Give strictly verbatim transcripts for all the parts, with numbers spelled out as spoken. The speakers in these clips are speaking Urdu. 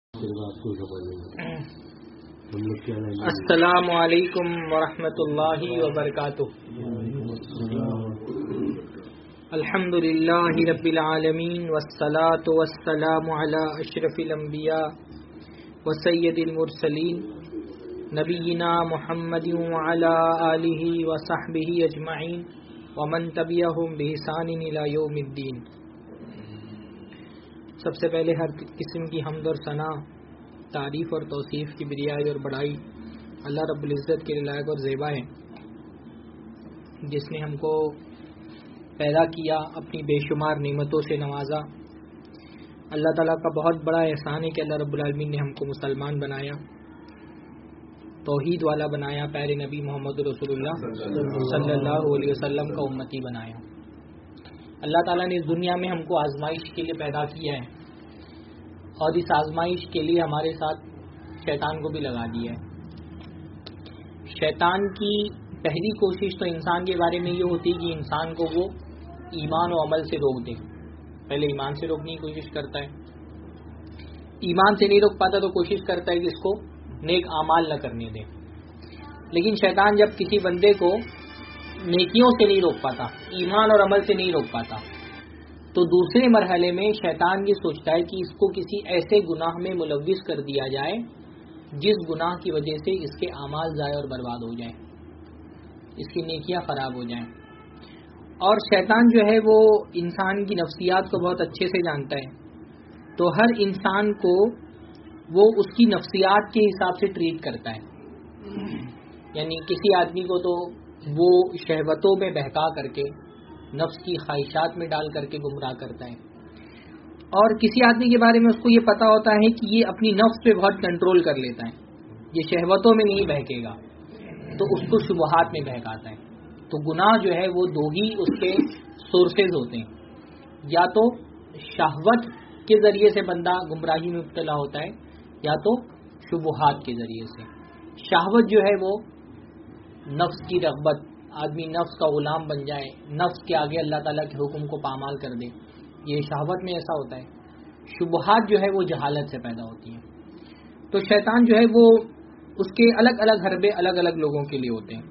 السلام علیکم ورحمۃ اللہ وبرکاتہ. الحمد للہ رب العالمین والصلاة والسلام علی اشرف الانبیاء وسید المرسلین نبینا محمد وعلی آلہ وصحبہ اجمعین ومن تبعہم بإحسان الی یوم الدین. سب سے پہلے ہر قسم کی حمد اور ثنا، تعریف اور توصیف کی بریائی اور بڑائی اللہ رب العزت کے لائق اور زیبا ہے، جس نے ہم کو پیدا کیا، اپنی بے شمار نعمتوں سے نوازا. اللہ تعالیٰ کا بہت بڑا احسان ہے کہ اللہ رب العالمین نے ہم کو مسلمان بنایا، توحید والا بنایا، پیارے نبی محمد رسول اللہ صلی اللہ علیہ وسلم کا امتی بنایا. اللہ تعالیٰ نے اس دنیا میں ہم کو آزمائش کے لیے پیدا کیا ہے، اور اس آزمائش کے لیے ہمارے ساتھ شیطان کو بھی لگا دیا ہے. شیطان کی پہلی کوشش تو انسان کے بارے میں یہ ہوتی ہے کہ انسان کو وہ ایمان و عمل سے روک دے. پہلے ایمان سے روکنے کی کوشش کرتا ہے، ایمان سے نہیں روک پاتا تو کوشش کرتا ہے کہ اس کو نیک اعمال نہ کرنے دے. لیکن شیطان جب کسی بندے کو نیکیوں سے نہیں روک پاتا، ایمان اور عمل سے نہیں روک پاتا، تو دوسرے مرحلے میں شیطان یہ سوچتا ہے کہ اس کو کسی ایسے گناہ میں ملوث کر دیا جائے جس گناہ کی وجہ سے اس کے اعمال ضائع اور برباد ہو جائیں، اس کی نیکیاں خراب ہو جائیں. اور شیطان جو ہے وہ انسان کی نفسیات کو بہت اچھے سے جانتا ہے، تو ہر انسان کو وہ اس کی نفسیات کے حساب سے ٹریٹ کرتا ہے. یعنی کسی آدمی کو تو وہ شہوتوں میں بہکا کر کے، نفس کی خواہشات میں ڈال کر کے گمراہ کرتا ہے، اور کسی آدمی کے بارے میں اس کو یہ پتا ہوتا ہے کہ یہ اپنی نفس پہ بہت کنٹرول کر لیتا ہے، یہ شہوتوں میں نہیں بہکے گا، تو اس کو شبہات میں بہکاتا ہے. تو گناہ جو ہے وہ دو ہی اس کے سورسز ہوتے ہیں، یا تو شہوت کے ذریعے سے بندہ گمراہی میں مبتلا ہوتا ہے، یا تو شبہات کے ذریعے سے. شہوت جو ہے وہ نفس کی رغبت، آدمی نفس کا غلام بن جائے، نفس کے آگے اللہ تعالیٰ کے حکم کو پامال کر دے، یہ شہوت میں ایسا ہوتا ہے. شبہات جو ہے وہ جہالت سے پیدا ہوتی ہیں. تو شیطان جو ہے وہ اس کے الگ الگ حربے الگ الگ لوگوں کے لیے ہوتے ہیں.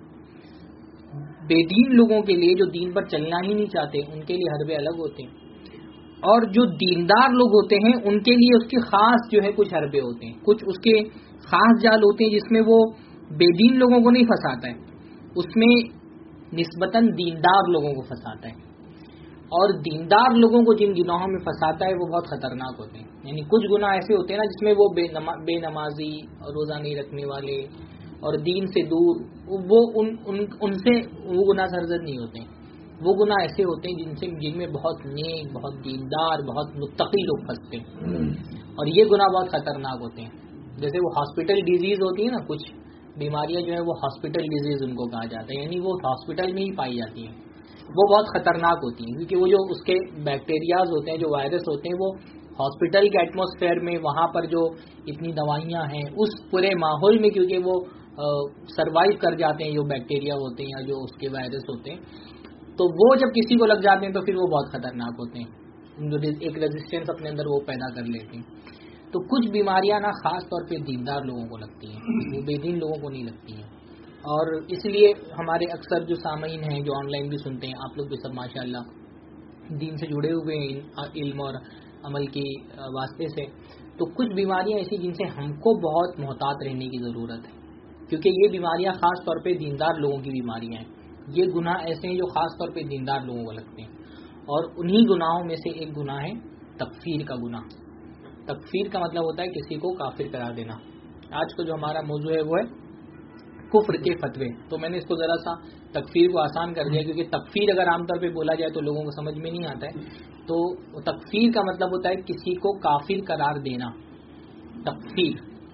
بے دین لوگوں کے لیے جو دین پر چلنا ہی نہیں چاہتے، ان کے لیے حربے الگ ہوتے ہیں، اور جو دیندار لوگ ہوتے ہیں ان کے لیے اس کے خاص جو ہے کچھ حربے ہوتے ہیں، کچھ اس کے خاص جال ہوتے ہیں جس میں وہ بے دین لوگوں کو نہیں پھنساتا ہے، اس میں نسبتاً دیندار لوگوں کو پھنساتا ہے. اور دیندار لوگوں کو جن گناہوں میں پھنساتا ہے وہ بہت خطرناک ہوتے ہیں. یعنی کچھ گناہ ایسے ہوتے ہیں نا جس میں وہ بے, نما بے نمازی اور روزہ نہیں رکھنے والے اور دین سے دور، وہ ان, ان, ان سے وہ گناہ سرزد نہیں ہوتے. وہ گناہ ایسے ہوتے ہیں جن سے جن میں بہت نیک، بہت دیندار، بہت متقی لوگ پھنستے ہیں، اور یہ گناہ بہت خطرناک ہوتے ہیں. جیسے وہ ہاسپٹل ڈیزیز ہوتی ہے نا، کچھ بیماریاں جو ہیں وہ ہاسپٹل ڈیزیز ان کو کہا جاتا ہے، یعنی وہ ہاسپٹل میں ہی پائی جاتی ہیں، وہ بہت خطرناک ہوتی ہیں، کیونکہ وہ جو اس کے بیکٹیریاز ہوتے ہیں، جو وائرس ہوتے ہیں، وہ ہاسپٹل کے ایٹماسفیئر میں، وہاں پر جو اتنی دوائیاں ہیں، اس پورے ماحول میں کیونکہ وہ سروائیو کر جاتے ہیں، جو بیکٹیریا ہوتے ہیں یا جو اس کے وائرس ہوتے ہیں، تو وہ جب کسی کو لگ جاتے ہیں تو پھر وہ بہت خطرناک ہوتے ہیں، جو ایک ریزسٹنس اپنے اندر وہ پیدا کر لیتے ہیں. تو کچھ بیماریاں نا خاص طور پہ دیندار لوگوں کو لگتی ہیں، وہ بے دین لوگوں کو نہیں لگتی ہیں. اور اس لیے ہمارے اکثر جو سامعین ہیں جو آن لائن بھی سنتے ہیں، آپ لوگ بھی سب ماشاءاللہ دین سے جڑے ہوئے ہیں علم اور عمل کی واسطے سے، تو کچھ بیماریاں ایسی جن سے ہم کو بہت محتاط رہنے کی ضرورت ہے، کیونکہ یہ بیماریاں خاص طور پہ دیندار لوگوں کی بیماریاں ہیں. یہ گناہ ایسے ہیں جو خاص طور پہ دیندار لوگوں کو لگتے ہیں، اور انہی گناہوں میں سے ایک گناہ ہے تکفیر کا گناہ. تکفیر کا مطلب ہوتا ہے کسی کو کافر قرار دینا. آج کا جو ہمارا موضوع ہے وہ ہے کفر کے فتوے. تو میں نے اس کو ذرا سا تکفیر کو آسان کر دیا، کیونکہ تکفیر اگر عام طور پہ بولا جائے تو لوگوں کو سمجھ میں نہیں آتا ہے. تو تکفیر کا مطلب ہوتا ہے کسی کو کافر قرار دینا. تکفیر،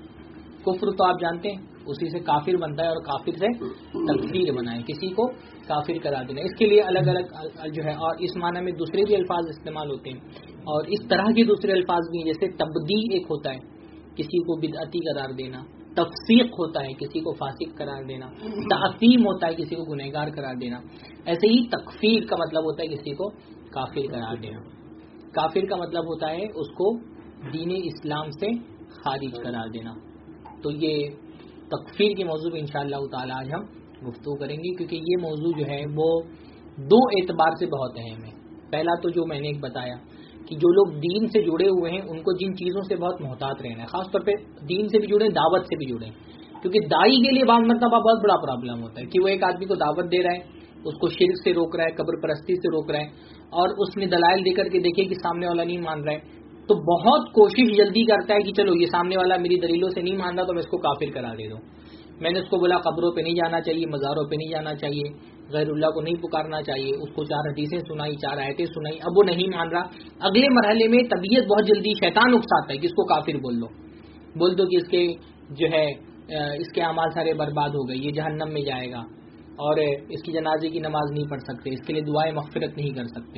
کفر تو آپ جانتے ہیں، اسی سے کافر بنتا ہے، اور کافر سے تکفیر بنا ہے، کسی کو کافر قرار دینا. اس کے لیے الگ الگ جو ہے، اور اس معنی میں دوسرے بھی الفاظ استعمال ہوتے ہیں، اور اس طرح کے دوسرے الفاظ بھی ہیں. جیسے تبدیع ایک ہوتا ہے، کسی کو بدعتی قرار دینا. تفسیق ہوتا ہے، کسی کو فاسق قرار دینا. تعصیم ہوتا ہے، کسی کو گنہگار قرار دینا. ایسے ہی تکفیر کا مطلب ہوتا ہے کسی کو کافر قرار دینا. کافر کا مطلب ہوتا ہے اس کو دین اسلام سے خارج قرار دینا. تو یہ تکفیر کے موضوع پہ انشاءاللہ تعالی آج ہم گفتگو کریں گے، کیونکہ یہ موضوع جو ہے وہ دو اعتبار سے بہت اہم ہے. پہلا تو جو میں نے ایک بتایا کہ جو لوگ دین سے جڑے ہوئے ہیں ان کو جن چیزوں سے بہت محتاط رہنا ہے، خاص طور پہ دین سے بھی جڑے، دعوت سے بھی جڑے، کیونکہ دائی کے لیے بعض مرتبہ بہت بڑا پرابلم ہوتا ہے کہ وہ ایک آدمی کو دعوت دے رہا ہے، اس کو شرک سے روک رہا ہے، قبر پرستی سے روک رہا ہے، اور اس نے دلائل دے کر کے دیکھے کہ سامنے والا نہیں مان رہا ہے، تو بہت کوشش جلدی کرتا ہے کہ چلو یہ سامنے والا میری دلیلوں سے نہیں مان رہا تو میں اس کو کافر کرا دے دوں. میں نے اس کو بولا قبروں پہ نہیں جانا چاہیے، مزاروں پہ نہیں جانا چاہیے، غیر اللہ کو نہیں پکارنا چاہیے، اس کو چار حدیثیں سنائی، چار آیتیں سنائی، اب وہ نہیں مان رہا. اگلے مرحلے میں طبیعت بہت جلدی شیطان اکساتا ہے کہ اس کو کافر بول دو، بول دو کہ اس کے جو ہے اس کے اعمال سارے برباد ہو گئے، یہ جہنم میں جائے گا، اور اس کی جنازے کی نماز نہیں پڑھ سکتے، اس کے لیے دعائیں مغفرت نہیں کر سکتے.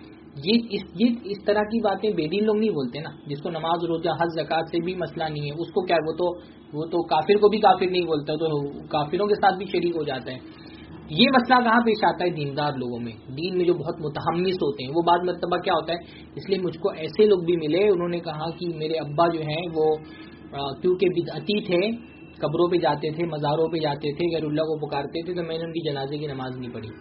یہ اس یہ اس طرح کی باتیں بے دین لوگ نہیں بولتے نا. جس کو نماز روزہ حج زکات سے بھی مسئلہ نہیں ہے، اس کو کیا وہ تو وہ تو کافر کو بھی کافر نہیں بولتا، تو کافروں کے ساتھ بھی شریک ہو جاتا ہے. یہ مسئلہ کہاں پیش آتا ہے؟ دیندار لوگوں میں، دین میں جو بہت متحمس ہوتے ہیں. وہ بعض مرتبہ کیا ہوتا ہے، اس لیے مجھ کو ایسے لوگ بھی ملے، انہوں نے کہا کہ میرے ابا جو ہیں وہ کیونکہ بدعتی تھے، قبروں پہ جاتے تھے، مزاروں پہ جاتے تھے، غیر اللہ کو پکارتے تھے، تو میں نے ان کی جنازے کی نماز نہیں پڑھی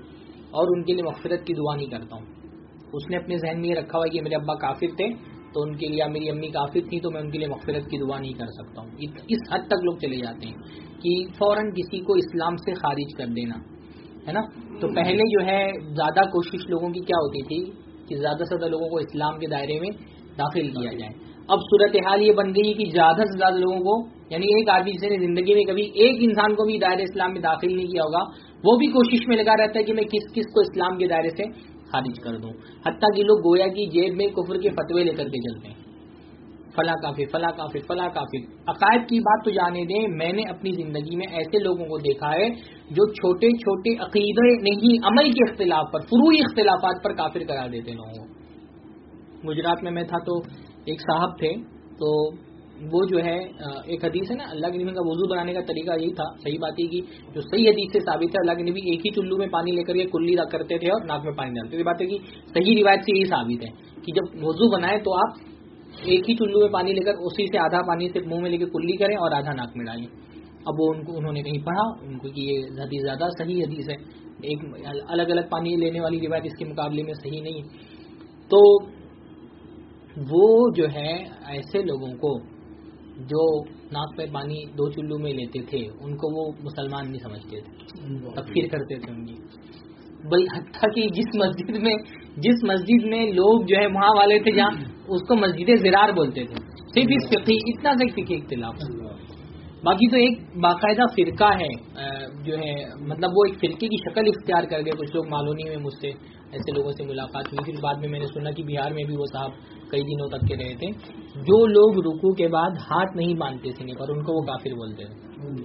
اور ان کے لیے مغفرت کی دعا نہیں کرتا ہوں. اس نے اپنے ذہن میں یہ رکھا ہوا کہ میرے ابا کافر تھے تو ان کے لیے، میری امی کافر تھی تو میں ان کے لیے مغفرت کی دعا نہیں کر سکتا ہوں. اس حد تک لوگ چلے جاتے ہیں کہ فوراً کسی کو اسلام سے خارج کر دینا ہے نا. تو پہلے جو ہے زیادہ کوشش لوگوں کی کیا ہوتی تھی کہ زیادہ سے زیادہ لوگوں کو اسلام کے دائرے میں داخل کیا جائے. اب صورتحال یہ بن گئی کہ زیادہ سے زیادہ لوگوں کو، یعنی ایک آدمی جس نے زندگی میں کبھی ایک انسان کو بھی دائرے اسلام میں داخل نہیں کیا ہوگا، وہ بھی کوشش میں لگا رہتا ہے کہ میں کس کس کو اسلام کے دائرے سے خارج کر دوں. حتیٰ کہ لوگ گویا کی جیب میں کفر کے فتوے لے کر کے چلتے ہیں، فلاں کافر فلاں کافر فلاں کافر. عقائد کی بات تو جانے دیں، میں نے اپنی زندگی میں ایسے لوگوں کو دیکھا ہے جو چھوٹے چھوٹے عقیدے نہیں، عمل کے اختلاف پر، فروعی اختلافات پر کافر کرا دیتے لوگوں کو. گجرات میں میں تھا تو ایک صاحب تھے، تو وہ جو ہے ایک حدیث ہے نا، اللہ کے نبی کا وضو بنانے کا طریقہ یہی تھا. صحیح بات یہ کہ جو صحیح حدیث سے ثابت ہے، اللہ کے نبی ایک ہی چلو میں پانی لے کر کے کلی کرتے تھے اور ناک میں پانی ڈالتے تھے. بات ہے کہ صحیح روایت سے یہی ثابت ہے کہ جب وضو بنائے تو آپ ایک ہی چلو میں پانی لے کر اسی سے آدھا پانی سے منہ میں لے کے کلی کریں اور آدھا ناک میں ڈالیں. اب وہ ان کو انہوں نے کہیں پڑھا ان کو کہ یہ حدیث زیادہ صحیح حدیث ہے، ایک الگ الگ پانی لینے والی روایت اس کے مقابلے میں صحیح نہیں ہے. تو وہ جو ہے ایسے لوگوں کو جو ناک پہ پانی دو چلو میں لیتے تھے ان کو وہ مسلمان نہیں سمجھتے تھے، تکفیر کرتے تھے ان کی. بل حتیٰ کہ جس مسجد میں جس مسجد میں لوگ جو ہے وہاں والے تھے جہاں اس کو مسجد زرار بولتے تھے، صرف اس فقہی اتنا سے فقہی اختلاف. باقی تو ایک باقاعدہ فرقہ ہے جو ہے، مطلب وہ ایک فرقے کی شکل اختیار کر گئے. کچھ لوگ معلومی میں مجھ سے ایسے لوگوں سے ملاقات ہوئی، پھر بعد میں میں نے سنا کہ بہار میں بھی وہ صاحب کئی دنوں تک کے رہے تھے، جو لوگ رکوع کے بعد ہاتھ نہیں باندھتے سینے پر ان کو وہ کافر بولتے تھے.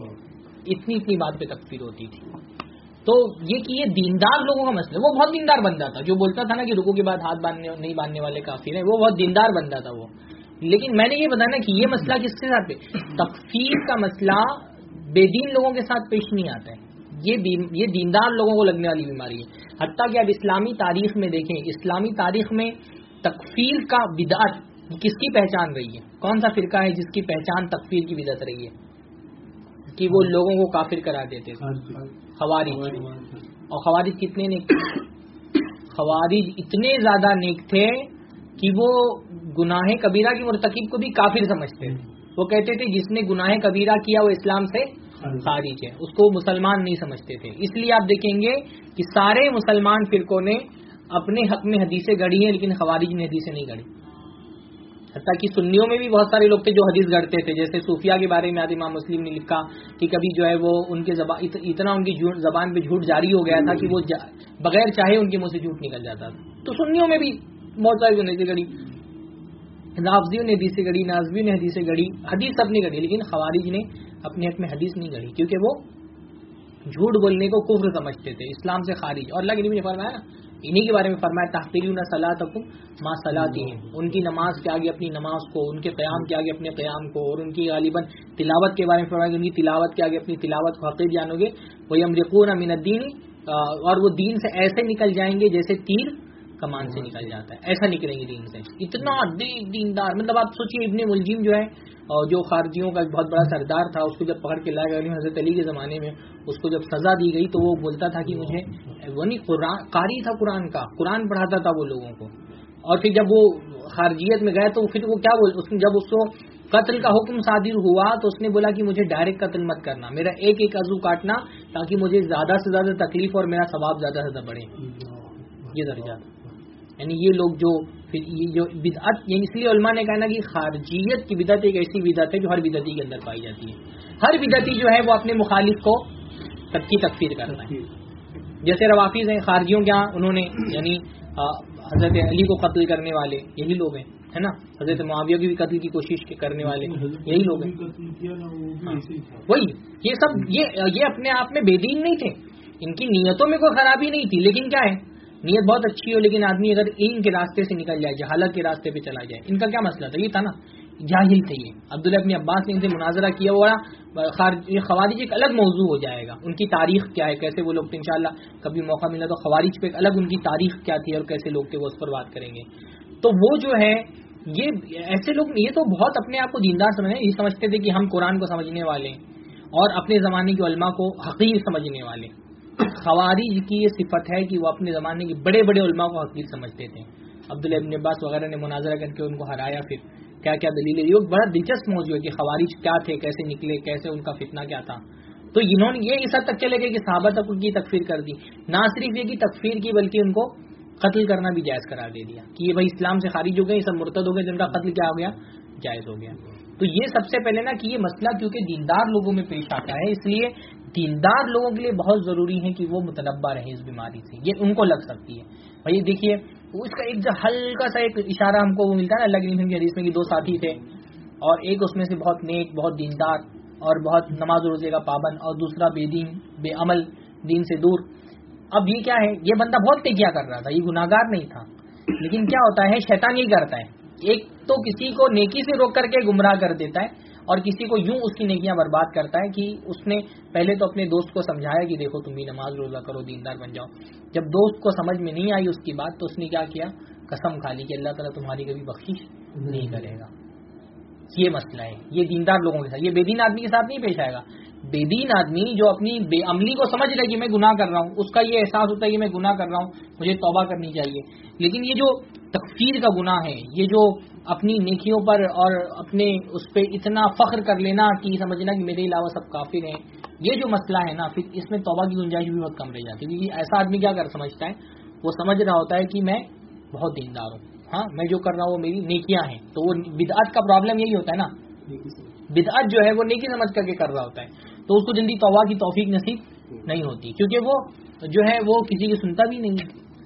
اتنی اتنی بات پہ تکفیر ہوتی تھی. تو یہ کہ یہ دیندار لوگوں کا مسئلہ، وہ بہت دیندار بندہ تھا جو بولتا تھا نا کہ رکوع کے بعد ہاتھ باندھنے نہیں باندھنے والے کافر ہیں، وہ بہت دیندار بندہ تھا وہ. لیکن میں نے یہ بتایا نا کہ یہ مسئلہ کس کے ساتھ، تکفیر کا مسئلہ بے دین لوگوں کے ساتھ پیش نہیں آتا ہے، یہ دین یہ دیندار لوگوں کو لگنے والی بیماری ہے. حتیٰ کہ اب اسلامی تاریخ میں دیکھیں، اسلامی تاریخ میں تکفیر کا بدعت کس کی پہچان رہی ہے؟ کون سا فرقہ ہے جس کی پہچان تکفیر کی بدعت رہی ہے کہ وہ لوگوں کو کافر کرا دیتے تھے؟ خوارج. اور خوارج کتنے نیک تھے؟ خوارج اتنے زیادہ نیک تھے کہ وہ گناہ کبیرہ کی مرتکب کو بھی کافر سمجھتے تھے. وہ کہتے تھے جس نے گناہ کبیرہ کیا وہ اسلام سے خارج ہے، اس کو مسلمان نہیں سمجھتے تھے. اس لیے آپ دیکھیں گے کہ سارے مسلمان فرقوں نے اپنے حق میں حدیثیں گڑھی ہیں لیکن خوارج نے حدیثیں نہیں گڑھی. حتیٰ کہ سنیوں میں بھی بہت سارے لوگ تھے جو حدیث گڑھتے تھے، جیسے صوفیہ کے بارے میں امام مسلم نے لکھا کہ کبھی جو ہے وہ ان کے زبان اتنا ان کی زبان پہ جھوٹ جاری ہو گیا تھا کہ وہ بغیر چاہے ان کے منہ سے جھوٹ نکل جاتا تھا. تو سنیوں میں بھی بہت ساری حدیثیں گڑھی، نافذیوں نے حدیثیں گڑھی، نازویوں نے حدیثیں گڑھی، حدیث سب نے گڑھی، لیکن خوارج نے اپنے حق میں حدیث نہیں گڑھی کیونکہ وہ جھوٹ بولنے کو کفر سمجھتے تھے، اسلام سے خارج. اور اللہ کے نبی نے فرمایا نا، انہی کے بارے میں فرمایا تحقیرون صلاتکم ما صلاتہم، ان کی نماز کے آگے اپنی نماز کو، ان کے قیام کے آگے اپنے قیام کو، اور ان کی غالباً تلاوت کے بارے میں فرمایا کہ ان کی تلاوت کے آگے اپنی تلاوت کو حقیر جانو گے. وَيَمْرِقُونَ مِنَ الدِّينِ، اور وہ دین سے ایسے نکل جائیں گے جیسے تیر کمان سے نکل جاتا ہے. ایسا نکلیں گے دین سے. اتنا دیندار, مطلب آپ سوچیے ابن ملجم جو ہے جو خارجیوں کا بہت بڑا سردار تھا, اس کو جب پکڑ کے لائے گئے حضرت علی کے زمانے میں, اس کو جب سزا دی گئی تو وہ بولتا تھا کہ مجھے وہ نہیں قرآن قاری تھا, قرآن کا قرآن پڑھاتا تھا وہ لوگوں کو. اور پھر جب وہ خارجیت میں گئے تو پھر وہ کیا بول, جب اس کو قتل کا حکم صادر ہوا تو اس نے بولا کہ مجھے ڈائریکٹ قتل مت کرنا, میرا ایک ایک عضو کاٹنا تاکہ مجھے زیادہ سے زیادہ تکلیف اور میرا ثواب زیادہ سے زیادہ بڑھے. یہ درجہ, یعنی یہ لوگ جو پھر یہ جو بدعت, یعنی اس لیے علماء نے کہا نا کہ خارجیت کی بدعت ایک ایسی بدعت ہے جو ہر بدعتی کے اندر پائی جاتی ہے. ہر بدعتی جو ہے وہ اپنے مخالف کو تب کی تکفیر کرتا ہے. جیسے روافظ ہیں خارجیوں کے یہاں, انہوں نے یعنی حضرت علی کو قتل کرنے والے یہی لوگ ہیں, ہے نا, حضرت معاویہ کی بھی قتل کی کوشش کرنے والے یہی لوگ ہیں. وہی یہ سب یہ یہ اپنے آپ میں بے دین نہیں تھے, ان کی نیتوں میں کوئی خرابی نہیں تھی, لیکن کیا ہے نیت بہت اچھی ہو لیکن آدمی اگر ان کے راستے سے نکل جائے, جہالت کے راستے پہ چلا جائے. ان کا کیا مسئلہ تھا, یہ تھا نا جاہل تھے یہ. عبداللہ ابن عباس نے ان سے مناظرہ کیا, وہ خوارج ایک الگ موضوع ہو جائے گا, ان کی تاریخ کیا ہے, کیسے وہ لوگ تھے. انشاءاللہ کبھی موقع ملا تو خوارج پہ ایک الگ ان کی تاریخ کیا تھی اور کیسے لوگ تھے وہ اس پر بات کریں گے. تو وہ جو ہے یہ ایسے لوگ, یہ تو بہت اپنے آپ کو دیندار سمجھے, یہ سمجھتے تھے کہ ہم قرآن کو سمجھنے والے اور اپنے زمانے کے علماء کو حقیر سمجھنے والے. خوارج کی یہ صفت ہے کہ وہ اپنے زمانے کے بڑے بڑے علماء کو حقیر سمجھتے تھے. عبداللہ ابن عباس وغیرہ نے مناظرہ کر کے ان کو ہرایا, پھر کیا کیا دلیلیں. یہ بڑا دلچسپ موضوع ہے کہ خوارج کیا تھے, کیسے نکلے, کیسے ان کا فتنہ کیا تھا. تو انہوں نے یہ اس حد تک چلے گئے کہ صحابہ تک ان کی تکفیر کر دی. نہ صرف یہ کہ تکفیر کی بلکہ ان کو قتل کرنا بھی جائز قرار دے دیا کہ یہ بھائی اسلام سے خارج ہو گئے, یہ سب مرتد ہو گئے, جن کا قتل کیا ہو گیا, جائز ہو گیا. تو یہ سب سے پہلے نا کہ یہ مسئلہ کیونکہ دیندار لوگوں میں پیش آتا ہے, اس لیے دیندار لوگوں کے لیے بہت ضروری ہے کہ وہ متنبہ رہیں اس بیماری سے. یہ ان کو لگ سکتی ہے. بھائی دیکھیے اس کا ایک جو ہلکا سا ایک اشارہ ہم کو وہ ملتا ہے نا اللہ کی حدیث میں کہ دو ساتھی تھے اور ایک اس میں سے بہت نیک, بہت دیندار اور بہت نماز روزے کا پابند, اور دوسرا بے دین, بے عمل, دین سے دور. اب یہ کیا ہے, یہ بندہ بہت نیکیاں کر رہا تھا, یہ گناہگار نہیں تھا, لیکن کیا ہوتا ہے شیطان یہی کرتا ہے, ایک تو کسی کو نیکی سے روک کر کے گمراہ کر دیتا ہے اور کسی کو یوں اس کی نیکیاں برباد کرتا ہے کہ اس نے پہلے تو اپنے دوست کو سمجھایا کہ دیکھو تم بھی نماز روزہ کرو, دیندار بن جاؤ. جب دوست کو سمجھ میں نہیں آئی اس کی بات تو اس نے کیا کیا, قسم کھا لی کہ اللہ تعالیٰ تمہاری کبھی بخشش نہیں کرے گا. یہ مسئلہ ہے, یہ دیندار لوگوں کے ساتھ. یہ بے دین آدمی کے ساتھ نہیں پیش آئے گا. بے دین آدمی جو اپنی بے عملی کو سمجھ رہے کہ میں گناہ کر رہا ہوں, اس کا یہ احساس ہوتا ہے کہ میں گناہ کر رہا ہوں, مجھے توبہ کرنی چاہیے. لیکن یہ جو تکفیر کا گناہ ہے, یہ جو اپنی نیکیوں پر اور اپنے اس پہ اتنا فخر کر لینا کہ سمجھنا کہ میرے علاوہ سب کافر ہیں, یہ جو مسئلہ ہے نا, پھر اس میں توبہ کی گنجائش بھی بہت کم رہ جاتی ہے. کیونکہ ایسا آدمی کیا کر سمجھتا ہے, وہ سمجھ رہا ہوتا ہے کہ میں بہت دیندار ہوں, ہاں میں جو کر رہا ہوں وہ میری نیکیاں ہیں. تو وہ بدعت کا پرابلم یہی ہوتا ہے نا, بدعت جو ہے وہ نیکی سمجھ کر کے کر رہا ہوتا ہے, تو اس کو جلدی توبہ کی توفیق نصیب نہیں ہوتی کیونکہ وہ جو ہے وہ کسی کی سنتا بھی نہیں ہے.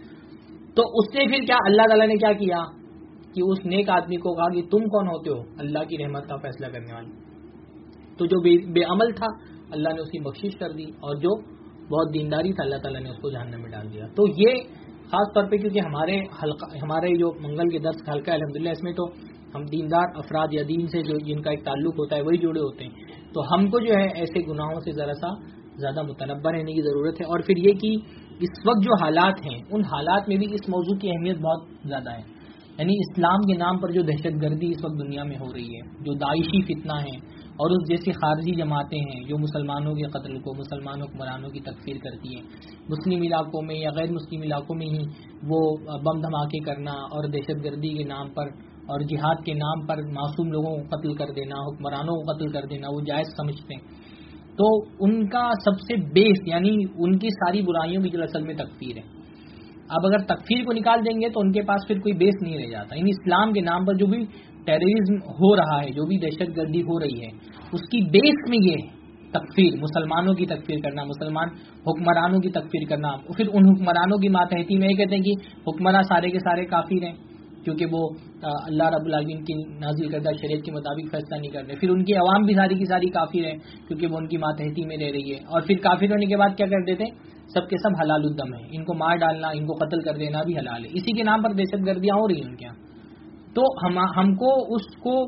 تو اس نے پھر کیا, اللہ تعالیٰ نے کیا کیا کہ اس نیک آدمی کو کہا کہ تم کون ہوتے ہو اللہ کی رحمت کا فیصلہ کرنے والے. تو جو بے, بے عمل تھا اللہ نے اس کی بخشش کر دی, اور جو بہت دینداری تھا اللہ تعالیٰ نے اس کو جہنم میں ڈال دیا. تو یہ خاص طور پہ کیونکہ ہمارے حلقہ, ہمارے جو منگل کے درس حلقہ ہے الحمدللہ, اس میں تو ہم دیندار افراد یا دین سے جو جن کا ایک تعلق ہوتا ہے وہی جڑے ہوتے ہیں. تو ہم کو جو ہے ایسے گناہوں سے ذرا سا زیادہ متنبہ رہنے کی ضرورت ہے. اور پھر یہ کہ اس وقت جو حالات ہیں ان حالات میں بھی اس موضوع کی اہمیت بہت زیادہ ہے. یعنی اسلام کے نام پر جو دہشت گردی اس وقت دنیا میں ہو رہی ہے, جو داعشی فتنہ ہے اور اس جیسی خارجی جماعتیں ہیں جو مسلمانوں کے قتل کو, مسلمان حکمرانوں کی تکفیر کرتی ہیں, مسلم علاقوں میں یا غیر مسلم علاقوں میں ہی وہ بم دھماکے کرنا اور دہشت گردی کے نام پر اور جہاد کے نام پر معصوم لوگوں کو قتل کر دینا, حکمرانوں کو قتل کر دینا, وہ جائز سمجھتے ہیں. تو ان کا سب سے بیس یعنی ان کی ساری برائیوں کی جو اصل میں تکفیر ہے. اب اگر تکفیر کو نکال دیں گے تو ان کے پاس پھر کوئی بیس نہیں رہ جاتا. یعنی اسلام کے نام پر جو بھی ٹیررزم ہو رہا ہے, جو بھی دہشت گردی ہو رہی ہے, اس کی بیس میں یہ ہے تکفیر, مسلمانوں کی تکفیر کرنا, مسلمان حکمرانوں کی تکفیر کرنا. پھر ان حکمرانوں کی ماتحتی میں یہ کہتے ہیں کہ حکمراں سارے کے سارے کافر ہیں کیونکہ وہ اللہ رب العالمین کی نازل کردہ شریعت کے مطابق فیصلہ نہیں کر رہے. پھر ان کی عوام بھی ساری کی ساری کافر ہیں کیونکہ وہ ان کی ماتحتی میں رہ رہی ہے. اور پھر کافر ہونے کے بعد کیا کر دیتے ہیں, سب کے سب حلال الدم ہے, ان کو مار ڈالنا, ان کو قتل کر دینا بھی حلال ہے. اسی کے نام پر دہشت گردیاں ہو رہی ہیں ان کے یہاں. تو ہم ہم کو اس کو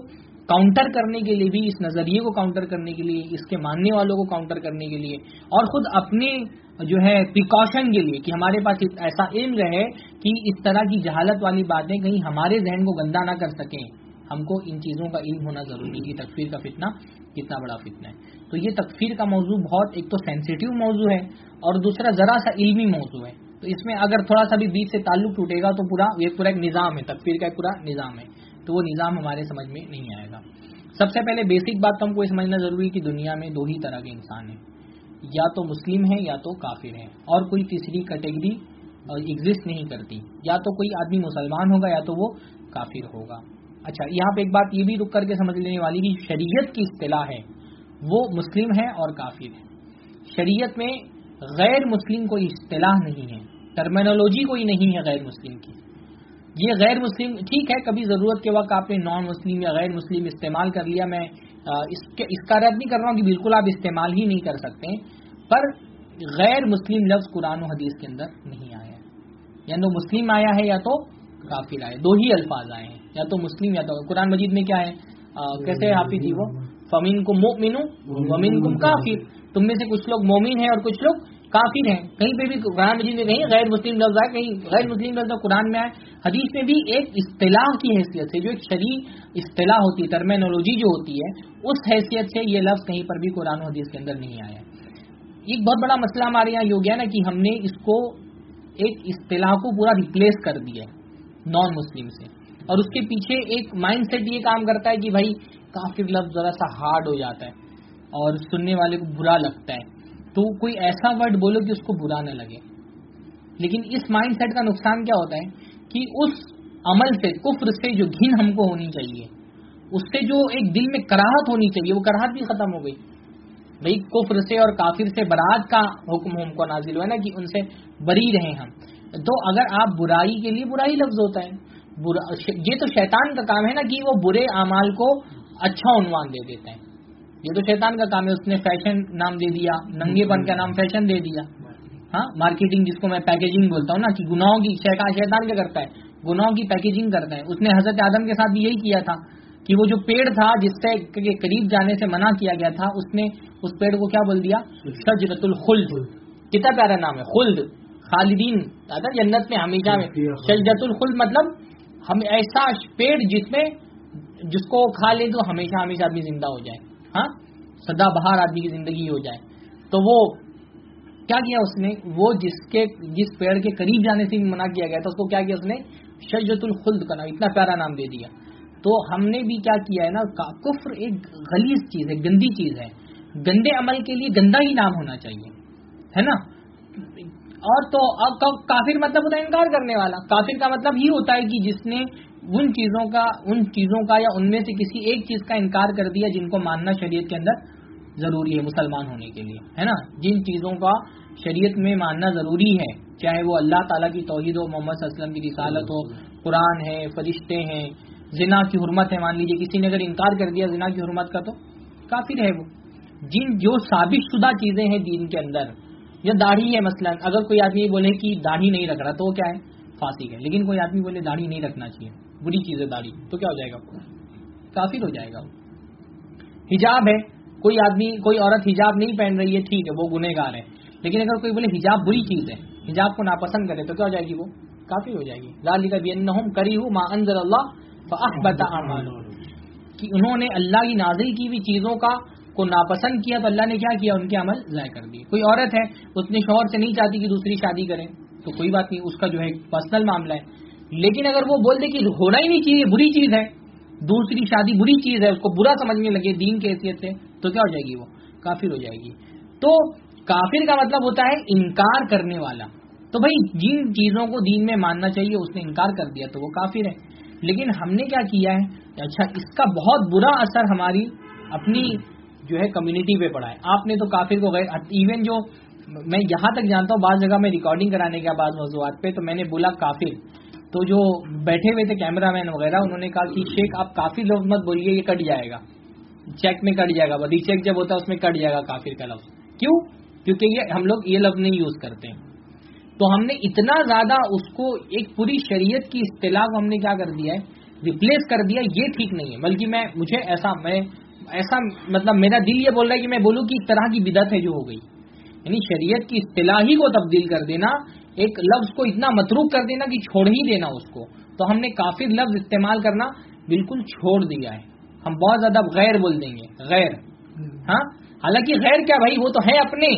काउंटर करने के लिए भी, इस नजरिए को काउंटर करने के लिए, इसके मानने वालों को काउंटर करने के लिए, और खुद अपने जो है प्रिकॉशन के लिए कि हमारे पास ऐसा इल्म रहे कि इस तरह की जहालत वाली बातें कहीं हमारे जहन को गंदा ना कर सकें, हमको इन चीज़ों का इल्म होना ज़रूरी है। तकफीर का फितना कितना बड़ा फितना है। तो ये तकफीर का मौजू बहुत, एक तो सेंसिटिव मौजू है और दूसरा ज़रा सा इल्मी मौजू है। तो इसमें अगर थोड़ा सा भी बीच से ताल्लुक टूटेगा तो पूरा ये पूरा एक निज़ाम है, तकफीर का एक पूरा निज़ाम है, तो वो निज़ाम हमारे समझ में नहीं आएगा। सबसे पहले बेसिक बात तो हमको ये समझना ज़रूरी है कि दुनिया में दो ही तरह के इंसान हैं, या तो मुस्लिम है या तो काफिर है, और कोई तीसरी कैटेगरी एग्जिस्ट नहीं करती। या तो कोई आदमी मुसलमान होगा या तो वो काफिर होगा। अच्छा, यहाँ पे एक बात ये भी रुक करके समझ लेने वाली कि शरीयत की इस्तिलाह है वो मुस्लिम है और काफिर है। शरीयत में गैर मुस्लिम कोई इस्तिलाह नहीं है, टर्मिनोलॉजी कोई नहीं है गैर मुस्लिम की। ये गैर मुस्लिम ठीक है, कभी जरूरत के वक्त आपने नॉन मुस्लिम या गैर मुस्लिम इस्तेमाल कर लिया, मैं इसके इसका रद्द नहीं कर रहा हूँ कि बिल्कुल आप इस्तेमाल ही नहीं कर सकते, पर गैर मुस्लिम लफ्ज कुरान और हदीस के अंदर नहीं आया है। या तो मुस्लिम आया है या तो काफिर आए, दो ही अल्फाज आए हैं, या तो मुस्लिम या तो। कुरान मजीद में क्या है, आ, कैसे हाफिज जी वो फमीन को मोमिनु वमीन कुम काफिर, तुम में से कुछ लोग मोमिन हैं और कुछ लोग काफिर हैं। कहीं पे भी कुरान मजीद में कहीं गैर मुस्लिम लफ्ज आए, कहीं गैर मुस्लिम लफ्ज कुरान में आए, हदीस में भी एक इस्तिलाह की हैसियत से, जो एक शरई इस्तिलाह होती है, टर्मिनोलॉजी जो होती है, उस हैसियत से ये लफ्ज कहीं पर भी कुरान और हदीस के अंदर नहीं आया। एक बहुत बड़ा मसला हमारे यहाँ ये हो गया ना कि हमने इसको एक इस्तिलाह को पूरा रिप्लेस कर दिया नॉन मुस्लिम से, और उसके पीछे एक माइंड सेट ये काम करता है कि भाई काफिर लफ्ज जरा सा हार्ड हो जाता है और सुनने वाले को बुरा लगता है, तो कोई ऐसा वर्ड बोलो कि उसको बुरा न लगे। लेकिन इस माइंड सेट का नुकसान क्या होता है कि उस अमल से, कुफ्र से जो घिन हमको होनी चाहिए, उससे जो एक दिल में कराहत होनी चाहिए, वो कराहत भी खत्म हो गई। भाई कुफ्र से और काफिर से बरात का हुक्म हमको नाजिल हुआ ना कि उनसे बरी रहे हम। तो अगर आप बुराई के लिए बुराई लफ्ज होता है, बुरा, ये तो शैतान का काम है ना कि वो बुरे अमाल को अच्छा उन्वान दे देते हैं। ये तो शैतान का काम है, उसने फैशन नाम दे दिया, नंगेपन का नाम फैशन दे दिया। हाँ, मार्केटिंग जिसको मैं पैकेजिंग बोलता हूँ ना, कि गुनाहों की शैतान क्या करता है, गुनाहों की पैकेजिंग करता है। उसने हजरत आदम के साथ भी यही किया था कि वो जो पेड़ था जिससे के करीब जाने से मना किया गया था, उसने उस पेड़ को क्या बोल दिया, शजरतुल खुल्द। कितना प्यारा नाम है, खुल्द, खालिदीन, जन्नत में हमेशा में। शजरतुल खुल्द मतलब हम ऐसा पेड़ जिसमें जिसको खा ले तो हमेशा हमेशा आदमी जिंदा हो जाए, हाँ, सदा बहार आदमी की जिंदगी हो जाए। तो वो क्या किया उसने, वो जिसके जिस पेड़ के करीब जाने से मना किया गया था उसको क्या किया उसने, शजरतुल खुल्द का नाम, इतना प्यारा नाम दे दिया। तो हमने भी क्या किया है ना, कुफ्र एक गलीज चीज है, गंदी चीज है। गंदे अमल के लिए गंदा ही नाम होना चाहिए, है ना। और तो अब काफिर मतलब होता है इनकार करने वाला। काफिर का मतलब ही होता है कि जिसने उन चीजों का उन चीजों का या उनमें से किसी एक चीज का इनकार कर दिया जिनको मानना शरीयत के अंदर जरूरी है मुसलमान होने के लिए, है ना। जिन चीजों का शरीयत में मानना जरूरी है, चाहे वो अल्लाह ताला की तौहीद हो, मोहम्मद सल्लल्लाहु अलैहि वसल्लम की रिसालत हो, कुरान है, फरिश्ते हैं, जिना की हुर्मत है। मान लीजिए किसी ने अगर इनकार कर दिया जिना की हुर्मत का तो काफिर है वो। जिन जो साबित शुदा चीजें हैं दीन के अंदर, या दाढ़ी है मसलन, अगर कोई आदमी बोले कि दाढ़ी नहीं रख रहा तो वो क्या है, फासिक है। लेकिन कोई आदमी बोले दाढ़ी नहीं रखना चाहिए, बुरी चीज है दाढ़ी, तो क्या हो जाएगा, काफिर हो जाएगा वो। हिजाब है, कोई आदमी कोई औरत हिजाब नहीं पहन रही है, ठीक है, वो गुनहगार है। लेकिन अगर कोई बोले हिजाब बुरी चीज है, हिजाब को नापसंद करे, तो क्या हो जाएगी, वो काफिर हो जाएगी। ज़ालिका बिअन्नहुम करिहू मा अंज़लल्लाह फ़अहबत अअमालहुम, कि उन्होंने अल्लाह की नाज़िल की हुई चीजों का को नापसंद किया तो अल्लाह ने क्या किया, उनके अमल ज़ाय कर दिए। कोई औरत है, उसने शौहर से नहीं चाहती कि दूसरी शादी करें, तो कोई बात नहीं, उसका जो है पर्सनल मामला है। लेकिन अगर वो बोल दे कि होना ही नहीं चाहिए, बुरी चीज है, दूसरी शादी बुरी चीज है, उसको बुरा समझने लगे दीन के हैसियत से, तो क्या हो जाएगी, वो काफिर हो जाएगी। तो काफिर का मतलब होता है इनकार करने वाला। तो भाई जिन चीजों को दीन में मानना चाहिए उसने इनकार कर दिया तो वो काफिर है। लेकिन हमने क्या किया है, अच्छा, इसका बहुत बुरा असर हमारी अपनी जो है कम्युनिटी पे पड़ा है। आपने तो काफिर को गैर, इवन जो मैं यहाँ तक जानता हूँ, बाज़ जगह में रिकॉर्डिंग कराने के बाद मौज़ूआत पे, तो मैंने बोला काफिर, तो जो बैठे हुए थे कैमरामैन वगैरह, उन्होंने कहा कि शेख आप काफिर लफ्ज मत बोलिए, ये कट जाएगा, चेक में कट जाएगा, रीचेक जब होता है उसमें कट जाएगा काफिर का लफ्ज। क्यों? क्योंकि ये हम लोग ये लफ्ज नहीं यूज करते हैं। तो हमने इतना ज्यादा उसको एक पूरी शरीयत की इस्तिलाह को हमने क्या कर दिया है ریپلیس کر دیا، یہ ٹھیک نہیں ہے. بلکہ میں مجھے ایسا میں ایسا مطلب میرا دل یہ بول رہا ہے کہ میں بولوں کہ ایک طرح کی بدعت ہے جو ہو گئی، یعنی شریعت کی اصطلاح ہی کو تبدیل کر دینا، ایک لفظ کو اتنا متروک کر دینا کہ چھوڑ ہی دینا اس کو. تو ہم نے کافر لفظ استعمال کرنا بالکل چھوڑ دیا ہے. ہم بہت زیادہ غیر بول دیں گے، غیر. ہاں حالانکہ غیر کیا بھائی، وہ تو ہے اپنے،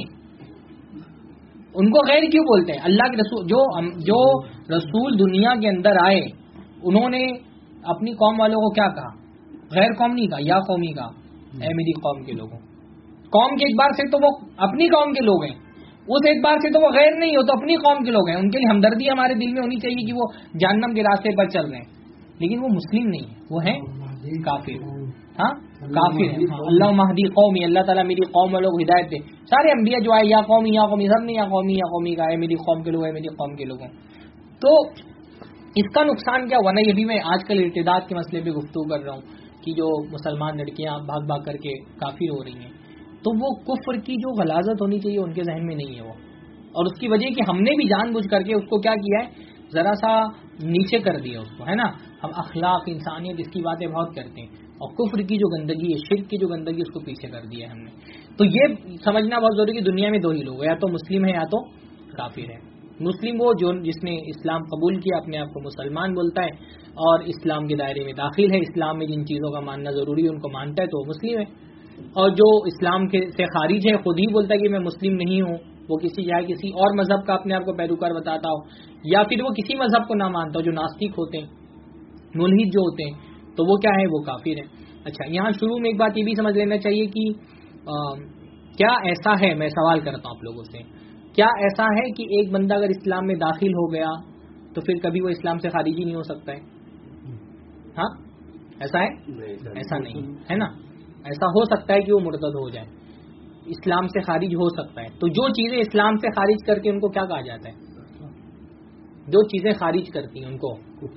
ان کو غیر کیوں بولتے ہیں؟ اللہ کے رسول جو جو رسول دنیا کے اندر آئے انہوں نے اپنی قوم والوں کو کیا کہا؟ غیر قوم نہیں کہا، یا قومی کہا، اے میری قوم کے لوگوں. قوم کے اعتبار سے تو وہ اپنی قوم کے لوگ ہیں، اس اعتبار سے تو وہ غیر نہیں ہو، تو اپنی قوم کے لوگ ہیں. ان کے لیے ہمدردی ہمارے دل میں ہونی چاہیے کہ وہ جہنم کے راستے پر چل رہے ہیں، لیکن وہ مسلم نہیں ہے، وہ ہیں کافر. ہاں کافر ہے. اللہ مہدی قومی، اللہ تعالیٰ میری قوم والوں کو ہدایت دے. سارے انبیاء جو آئے یا قومی یا قومی، سب نے یا قومی یا قومی کا ہے، میری قوم کے لوگ ہے، میری قوم کے لوگوں. تو اس کا نقصان کیا ہوا نا، یہ بھی میں آج کل ارتداد کے مسئلے پہ گفتگو کر رہا ہوں کہ جو مسلمان لڑکیاں بھاگ بھاگ کر کے کافر ہو رہی ہیں، تو وہ کفر کی جو غلاظت ہونی چاہیے ان کے ذہن میں نہیں ہے وہ. اور اس کی وجہ کہ ہم نے بھی جان بوجھ کر کے اس کو کیا کیا ہے، ذرا سا نیچے کر دیا اس کو، ہے نا. ہم اخلاق انسانیت اس کی باتیں بہت کرتے ہیں، اور کفر کی جو گندگی ہے، شرک کی جو گندگی، اس کو پیچھے کر دیا ہے ہم نے. تو یہ سمجھنا بہت ضروری ہے کہ دنیا میں دو ہی لوگ ہیں، یا تو مسلم ہے یا تو کافر ہے. مسلم وہ جو جس نے اسلام قبول کیا، اپنے آپ کو مسلمان بولتا ہے اور اسلام کے دائرے میں داخل ہے، اسلام میں جن چیزوں کا ماننا ضروری ہے ان کو مانتا ہے، تو وہ مسلم ہے. اور جو اسلام کے سے خارج ہے، خود ہی بولتا ہے کہ میں مسلم نہیں ہوں، وہ کسی یا کسی اور مذہب کا اپنے آپ کو پیروکار بتاتا ہو، یا پھر وہ کسی مذہب کو نہ مانتا ہو، جو ناستک ہوتے ہیں، ملحد جو ہوتے ہیں، تو وہ کیا ہے، وہ کافر ہے. اچھا یہاں شروع میں ایک بات یہ بھی سمجھ لینا چاہیے کہ آ, کیا ایسا ہے، میں سوال کرتا ہوں آپ لوگوں سے، کیا ایسا ہے کہ ایک بندہ اگر اسلام میں داخل ہو گیا تو پھر کبھی وہ اسلام سے خارج ہی نہیں ہو سکتا ہے؟ ہاں ایسا ہے؟ ایسا نہیں ہے نا. ایسا ہو سکتا ہے کہ وہ مرتد ہو جائے، اسلام سے خارج ہو سکتا ہے. تو جو چیزیں اسلام سے خارج کرتی ہیں ان کو کیا کہا جاتا ہے؟ جو چیزیں خارج کرتی ہیں ان کو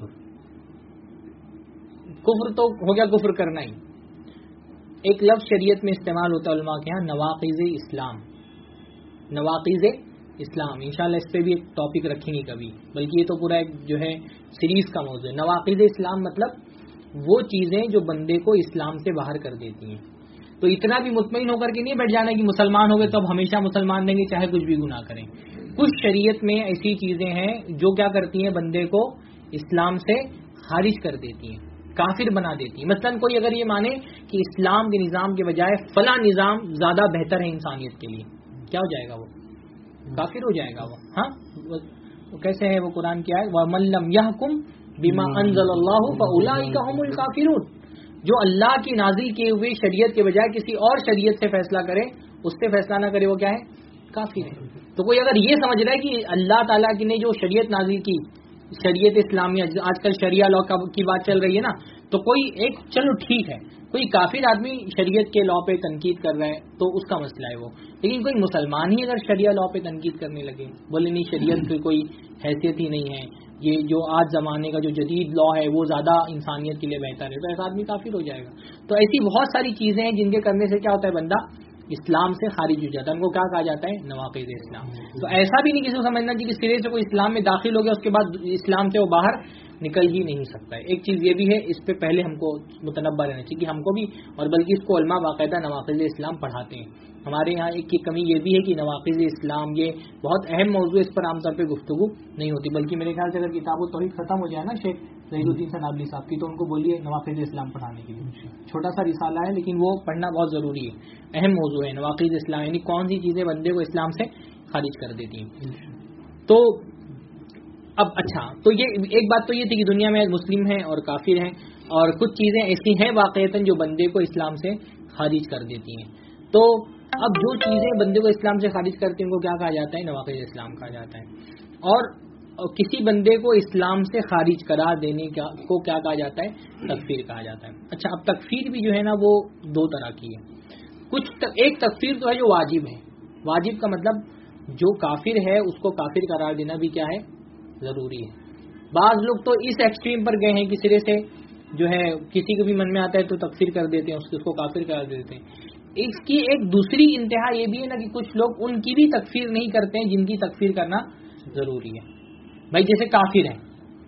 کفر. تو ہو گیا کفر کرنا ہی. ایک لفظ شریعت میں استعمال ہوتا ہے علماء کے ہاں، نواقض اسلام. نواقض اسلام انشاءاللہ اس پہ بھی ایک ٹاپک رکھیں گے کبھی، بلکہ یہ تو پورا ایک جو ہے سیریز کا موضوع ہے. نواقض اسلام مطلب وہ چیزیں جو بندے کو اسلام سے باہر کر دیتی ہیں. تو اتنا بھی مطمئن ہو کر کے نہیں بیٹھ جانا کہ مسلمان ہو گئے تو اب ہمیشہ مسلمان رہیں گے چاہے کچھ بھی گناہ کریں. کچھ شریعت میں ایسی چیزیں ہیں جو کیا کرتی ہیں، بندے کو اسلام سے خارج کر دیتی ہیں، کافر بنا دیتی ہیں. مثلا کوئی اگر یہ مانے کہ اسلام کے نظام کے بجائے فلاں نظام زیادہ بہتر ہے انسانیت کے لیے، کیا ہو جائے گا؟ وہ کافر ہو جائے گا. وہ ہاں وہ کیسے ہے؟ وہ قرآن کی آیت وَمَن لَّمْ يَحْكُم بِمَا أَنزَلَ اللَّهُ فَأُولَٰئِكَ هُمُ الْكَافِرُونَ. جو اللہ کی نازل کیے ہوئے شریعت کے بجائے کسی اور شریعت سے فیصلہ کرے، اس سے فیصلہ نہ کرے، وہ کیا ہے؟ کافر ہے. تو کوئی اگر یہ سمجھ رہا ہے کہ اللہ تعالیٰ کی نے جو شریعت نازل کی، شریعت اسلامیہ، آج کل شریعہ لا کی بات چل رہی ہے نا، تو کوئی ایک چلو ٹھیک ہے، کوئی کافر آدمی شریعت کے لا پہ تنقید کر رہا ہے تو اس کا مسئلہ ہے وہ. لیکن کوئی مسلمان ہی اگر شریعہ لا پہ تنقید کرنے لگے، بولے نہیں شریعت کی کوئی حیثیت ہی نہیں ہے، یہ جو آج زمانے کا جو جدید لا ہے وہ زیادہ انسانیت کے لیے بہتر ہے، تو ایسا آدمی کافر ہو جائے گا. تو ایسی بہت ساری چیزیں ہیں جن کے کرنے سے کیا ہوتا ہے، بندہ اسلام سے خارج ہو جاتا ہے. ان کو کیا کہا جاتا ہے؟ نواقض اسلام. تو ایسا بھی نہیں کسی کو سمجھنا کہ سرے سے کوئی اسلام میں داخل ہو گیا اس کے بعد اسلام سے وہ باہر نکل ہی نہیں سکتا ہے. ایک چیز یہ بھی ہے، اس پہ پہلے ہم کو متنبہ رہنا چاہیے کہ ہم کو بھی، اور بلکہ اس کو علماء باقاعدہ نواقض اسلام پڑھاتے ہیں. ہمارے یہاں ایک کی کمی یہ بھی ہے کہ نواقض اسلام یہ بہت اہم موضوع، اس پر عام طور پہ گفتگو نہیں ہوتی. بلکہ میرے خیال سے اگر کتاب و توحید ختم ہو جائے نا شیخ ظہیر الدین سنابلی صاحب کی، تو ان کو بولیے نواقض اسلام پڑھانے کے لیے. چھوٹا سا رسالہ ہے لیکن وہ پڑھنا بہت ضروری ہے، اہم موضوع ہے نواقض اسلام، یعنی کون سی چیزیں بندے کو اسلام سے خارج کر دیتی ہیں. تو اب اچھا، تو یہ ایک بات تو یہ تھی کہ دنیا میں مسلم ہیں اور کافر ہیں، اور کچھ چیزیں ایسی ہیں واقعتاً جو بندے کو اسلام سے خارج کر دیتی ہیں. تو اب جو چیزیں بندے کو اسلام سے خارج کرتی ہیں ان کو کیا کہا جاتا ہے؟ نواقض اسلام کہا جاتا ہے. اور کسی بندے کو اسلام سے خارج کرا دینے کو کیا کہا جاتا ہے؟ تکفیر کہا جاتا ہے. اچھا اب تکفیر بھی جو ہے نا وہ دو طرح کی ہے. کچھ ایک تکفیر تو ہے جو واجب ہے. واجب کا مطلب جو کافر ہے اس کو کافر قرار دینا بھی کیا ہے؟ ضروری ہے. بعض لوگ تو اس ایکسٹریم پر گئے ہیں کہ سرے سے جو ہے کسی کو بھی من میں آتا ہے تو تکفیر کر دیتے ہیں، اس کو کافر قرار دیتے ہیں. اس کی ایک دوسری انتہا یہ بھی ہے نا کہ کچھ لوگ ان کی بھی تکفیر نہیں کرتے ہیں جن کی تکفیر کرنا ضروری ہے. بھائی جیسے کافر ہیں،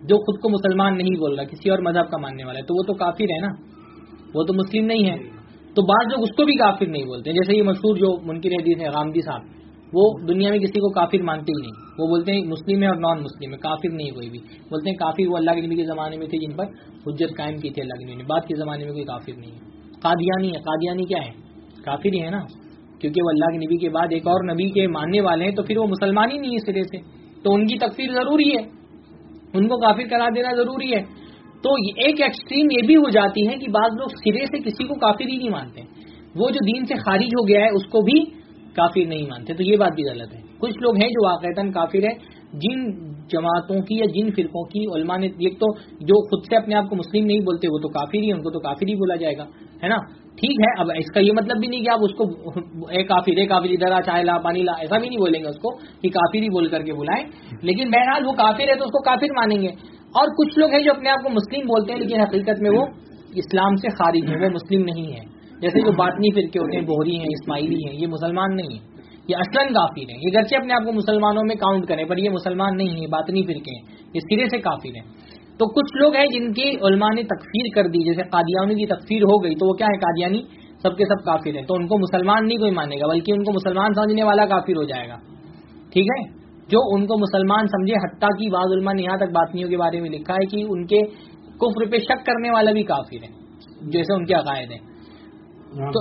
جو خود کو مسلمان نہیں بول رہا، کسی اور مذہب کا ماننے والا ہے، تو وہ تو کافر ہے نا، وہ تو مسلم نہیں ہے. تو بعض لوگ اس کو بھی کافر نہیں بولتے، جیسے یہ مشہور جو منکر حدیث ہے غامدی صاحب، وہ دنیا میں کسی کو کافر مانتے ہی نہیں. وہ بولتے ہیں مسلم ہے اور نان مسلم ہے، کافر نہیں کوئی بھی. بولتے ہیں کافر وہ اللہ کے نبی کے زمانے میں تھے جن پر حجت قائم کی تھی اللہ کے نبی نے، بعد کے زمانے میں کوئی کافر نہیں ہے. قادیانی ہے، قادیانی کیا ہے؟ کافر ہی ہے نا، کیونکہ وہ اللہ کے نبی کے بعد ایک اور نبی کے ماننے والے ہیں، تو پھر وہ مسلمان ہی نہیں ہے سرے سے، تو ان کی تکفیر ضروری ہے، ان کو کافر قرار دینا ضروری ہے. تو ایک ایکسٹریم یہ بھی ہو جاتی ہے کہ بعض لوگ سرے سے کسی کو کافر ہی نہیں مانتے، وہ جو دین سے خارج ہو گیا ہے اس کو بھی کافر نہیں مانتے. تو یہ بات بھی غلط ہے. کچھ لوگ ہیں جو واقعتاً کافر ہے، جن جماعتوں کی یا جن فرقوں کی علماء نے، ایک تو جو خود سے اپنے آپ کو مسلم نہیں بولتے وہ تو کافر ہی، ان کو تو کافر ہی بولا جائے گا، ہے نا. ٹھیک ہے، اب اس کا یہ مطلب بھی نہیں کہ آپ اس کو اے کافر اے کافر ادھر آ چائے لا پانی لا، ایسا بھی نہیں بولیں گے اس کو کہ کافر ہی بول کر کے بلائیں، لیکن بہرحال وہ کافر ہے تو اس کو کافر مانیں گے. اور کچھ لوگ ہیں جو اپنے آپ کو مسلم بولتے ہیں لیکن حقیقت میں وہ اسلام سے خارج ہیں، وہ مسلم نہیں ہے. جیسے جو باطنی فرقے ہوتے ہیں، بوہری ہیں، اسماعیلی ہیں، یہ مسلمان نہیں ہیں، یہ اصلاً کافر ہیں. یہ گرچہ اپنے آپ کو مسلمانوں میں کاؤنٹ کریں پر یہ مسلمان نہیں ہیں، باطنی فرقے ہیں، یہ سرے سے کافر ہیں. تو کچھ لوگ ہیں جن کی علماء نے تکفیر کر دی، جیسے قادیانی کی تکفیر ہو گئی، تو وہ کیا ہے؟ قادیانی سب کے سب کافر ہیں، تو ان کو مسلمان نہیں کوئی مانے گا، بلکہ ان کو مسلمان سمجھنے والا کافر ہو جائے گا. ٹھیک ہے، جو ان کو مسلمان سمجھے، حتیٰ کہ بعض علماء نے یہاں تک باطنیوں کے بارے میں لکھا ہے کہ ان کے کفر پہ شک کرنے والا بھی کافر ہے، جیسے ان کے عقائد ہیں. تو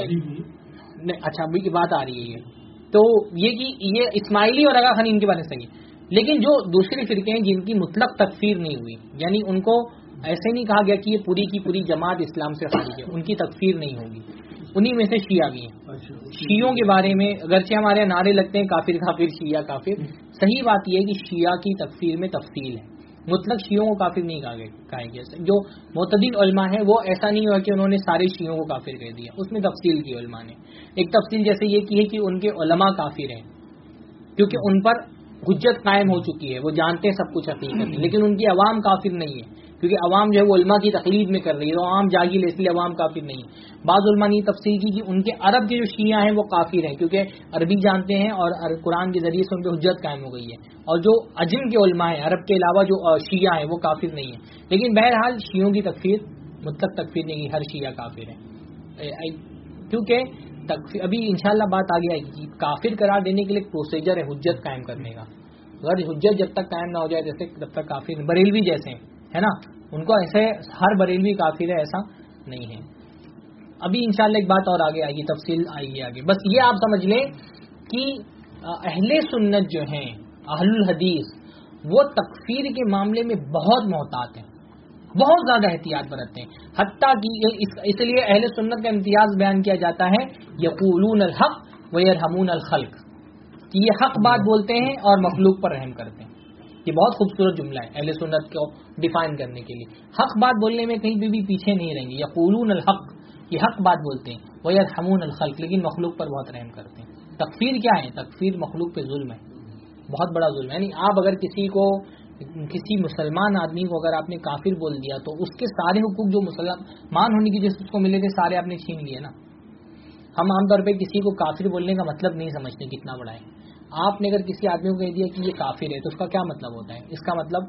اچھا ابھی کی بات آ رہی ہے یہ تو یہ کہ یہ اسماعیلی اور آغا خانی ان کے بارے میں صحیح، لیکن جو دوسرے فرقے ہیں جن کی مطلق تکفیر نہیں ہوئی، یعنی ان کو ایسے نہیں کہا گیا کہ یہ پوری کی پوری جماعت اسلام سے خارج ہے، ان کی تکفیر نہیں ہوگی. انہی میں سے شیعہ بھی ہیں. شیعوں کے بارے میں اگرچہ ہمارے نعرے لگتے ہیں کافر کافر شیعہ کافر، صحیح بات یہ ہے کہ شیعہ کی تکفیر میں تفصیل ہے، مطلق شیعوں کو کافر نہیں کہا گیا. جو معتدل علماء ہیں وہ ایسا نہیں ہوا کہ انہوں نے سارے شیعوں کو کافر کہہ دیا، اس میں تفصیل کی علماء نے. ایک تفصیل جیسے یہ کی ہے کہ ان کے علماء کافر ہیں کیونکہ ان پر حجت قائم ہو چکی ہے، وہ جانتے ہیں سب کچھ حقیقت ہے، لیکن ان کی عوام کافر نہیں ہے کیونکہ عوام جو ہے وہ علماء کی تقلید میں کر رہی ہے، تو عوام جاگیل ہے، اس لیے عوام کافر نہیں ہے. بعض علماء نے تفصیل کی کہ ان کے عرب کے جو شیعہ ہیں وہ کافر ہیں کیونکہ عربی جانتے ہیں اور قرآن کے ذریعے سے ان پہ حجت قائم ہو گئی ہے، اور جو عجم کے علماء ہیں عرب کے علاوہ جو شیعہ ہیں وہ کافر نہیں ہیں. لیکن بہرحال شیعوں کی تکفیر مطلق تکفیر نہیں، ہر شیعہ کافر ہے، کیونکہ ابھی انشاءاللہ بات آگے آئے گی. کافر قرار دینے کے لیے پروسیجر ہے حجت قائم کرنے کا، اگر حجت جب تک قائم نہ ہو جائے جیسے تب تک کافر. بریلوی جیسے ہے نا، ان کو ایسے ہر بریلوی کافر ہے ایسا نہیں ہے. ابھی انشاءاللہ ایک بات اور آگے آئے گی، تفصیل آئے گی آگے. بس یہ آپ سمجھ لیں کہ اہل سنت جو ہیں، اہل الحدیث، وہ تکفیر کے معاملے میں بہت محتاط ہیں، بہت زیادہ احتیاط برتتے ہیں. حتیٰ کہ اس لیے اہل سنت کا امتیاز بیان کیا جاتا ہے یقولون الحق ویرحمون الخلق، کہ یہ حق بات بولتے ہیں اور مخلوق پر رحم کرتے ہیں. یہ بہت خوبصورت جملہ ہے اہل سنت کو ڈیفائن کرنے کے لیے. حق بات بولنے میں کہیں بھی, بھی پیچھے نہیں رہیں گے. یقولون الحق، یہ حق بات بولتے ہیں، ویرحمون الخلق، لیکن مخلوق پر بہت رحم کرتے ہیں. تکفیر کیا ہے؟ تکفیر مخلوق پہ ظلم ہے، بہت بڑا ظلم ہے. یعنی آپ اگر کسی کو کسی مسلمان آدمی کو اگر آپ نے کافر بول دیا تو اس کے سارے حقوق جو مسلمان ہونے کی جس کو ملے تھے سارے آپ نے چھین لیے نا. ہم عام طور پہ کسی کو کافر بولنے کا مطلب نہیں سمجھتے کتنا بڑا ہے. آپ نے اگر کسی آدمی کو کہہ دیا کہ یہ کافر ہے تو اس کا کیا مطلب ہوتا ہے؟ اس کا مطلب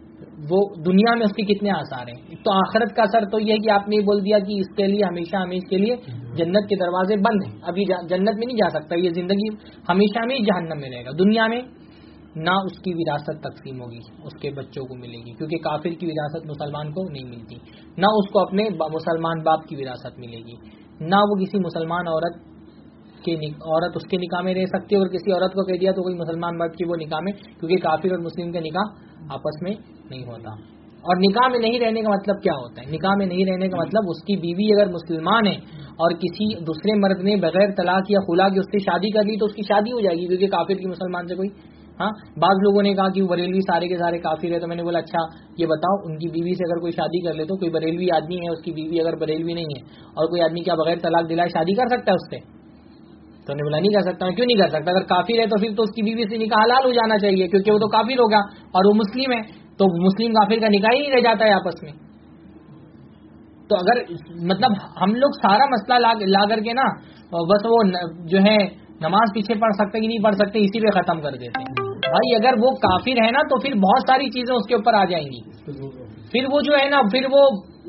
وہ دنیا میں اس کے کتنے آثار ہیں. تو آخرت کا اثر تو یہ ہے کہ آپ نے یہ بول دیا کہ اس کے لیے ہمیشہ ہمیشہ کے لیے جنت کے دروازے بند ہیں، ابھی جنت میں نہیں جا سکتا، یہ زندگی ہمیشہ ہمیشہ جہنم میں رہے گا. دنیا میں نہ اس کی وراثت تقسیم ہوگی، اس کے بچوں کو ملے گی، کیونکہ کافر کی وراثت مسلمان کو نہیں ملتی. نہ اس کو اپنے مسلمان باپ کی وراثت ملے گی، نہ وہ کسی مسلمان عورت کے عورت اس کے نکاح میں رہ سکتی ہے. اور کسی عورت کو کہہ دیا تو کوئی مسلمان مرد کی وہ نکاح میں، کیونکہ کافر اور مسلم کا نکاح آپس میں نہیں ہوتا. اور نکاح میں نہیں رہنے کا مطلب کیا ہوتا ہے؟ نکاح میں نہیں رہنے کا مطلب اس کی بیوی اگر مسلمان ہے اور کسی دوسرے مرد نے بغیر طلاق یا خلا کی اس سے شادی کر لی تو اس کی شادی ہو جائے گی، کیونکہ کافر کی مسلمان سے کوئی. ہاں بعض لوگوں نے کہا کہ وہ بریلوی سارے کے سارے کافر ہے، تو میں نے بولا اچھا یہ بتاؤ ان کی بیوی سے اگر کوئی شادی کر لے تو کوئی بریلوی آدمی ہے اس کی بیوی اگر بریلوی نہیں ہے اور کوئی آدمی کیا بغیر طلاق دلائے شادی کر سکتا ہے اس سے؟ تو نے بولا نہیں کر سکتا. میں کیوں نہیں کر سکتا؟ اگر کافر ہے تو پھر تو اس کی بیوی سے نکاح حلال ہو جانا چاہیے، کیونکہ وہ تو کافر ہوگا اور وہ مسلم ہے، تو مسلم کافر کا نکاح ہی نہیں رہ جاتا ہے آپس میں. تو اگر مطلب ہم لوگ سارا مسئلہ لا کر کے نا بس وہ جو ہے نماز پیچھے پڑھ سکتے کہ نہیں پڑھ سکتے اسی پہ ختم کر دیتے ہیں. بھائی اگر وہ کافر ہے نا تو پھر بہت ساری چیزیں اس کے اوپر آ جائیں گی. پھر وہ جو ہے نا پھر وہ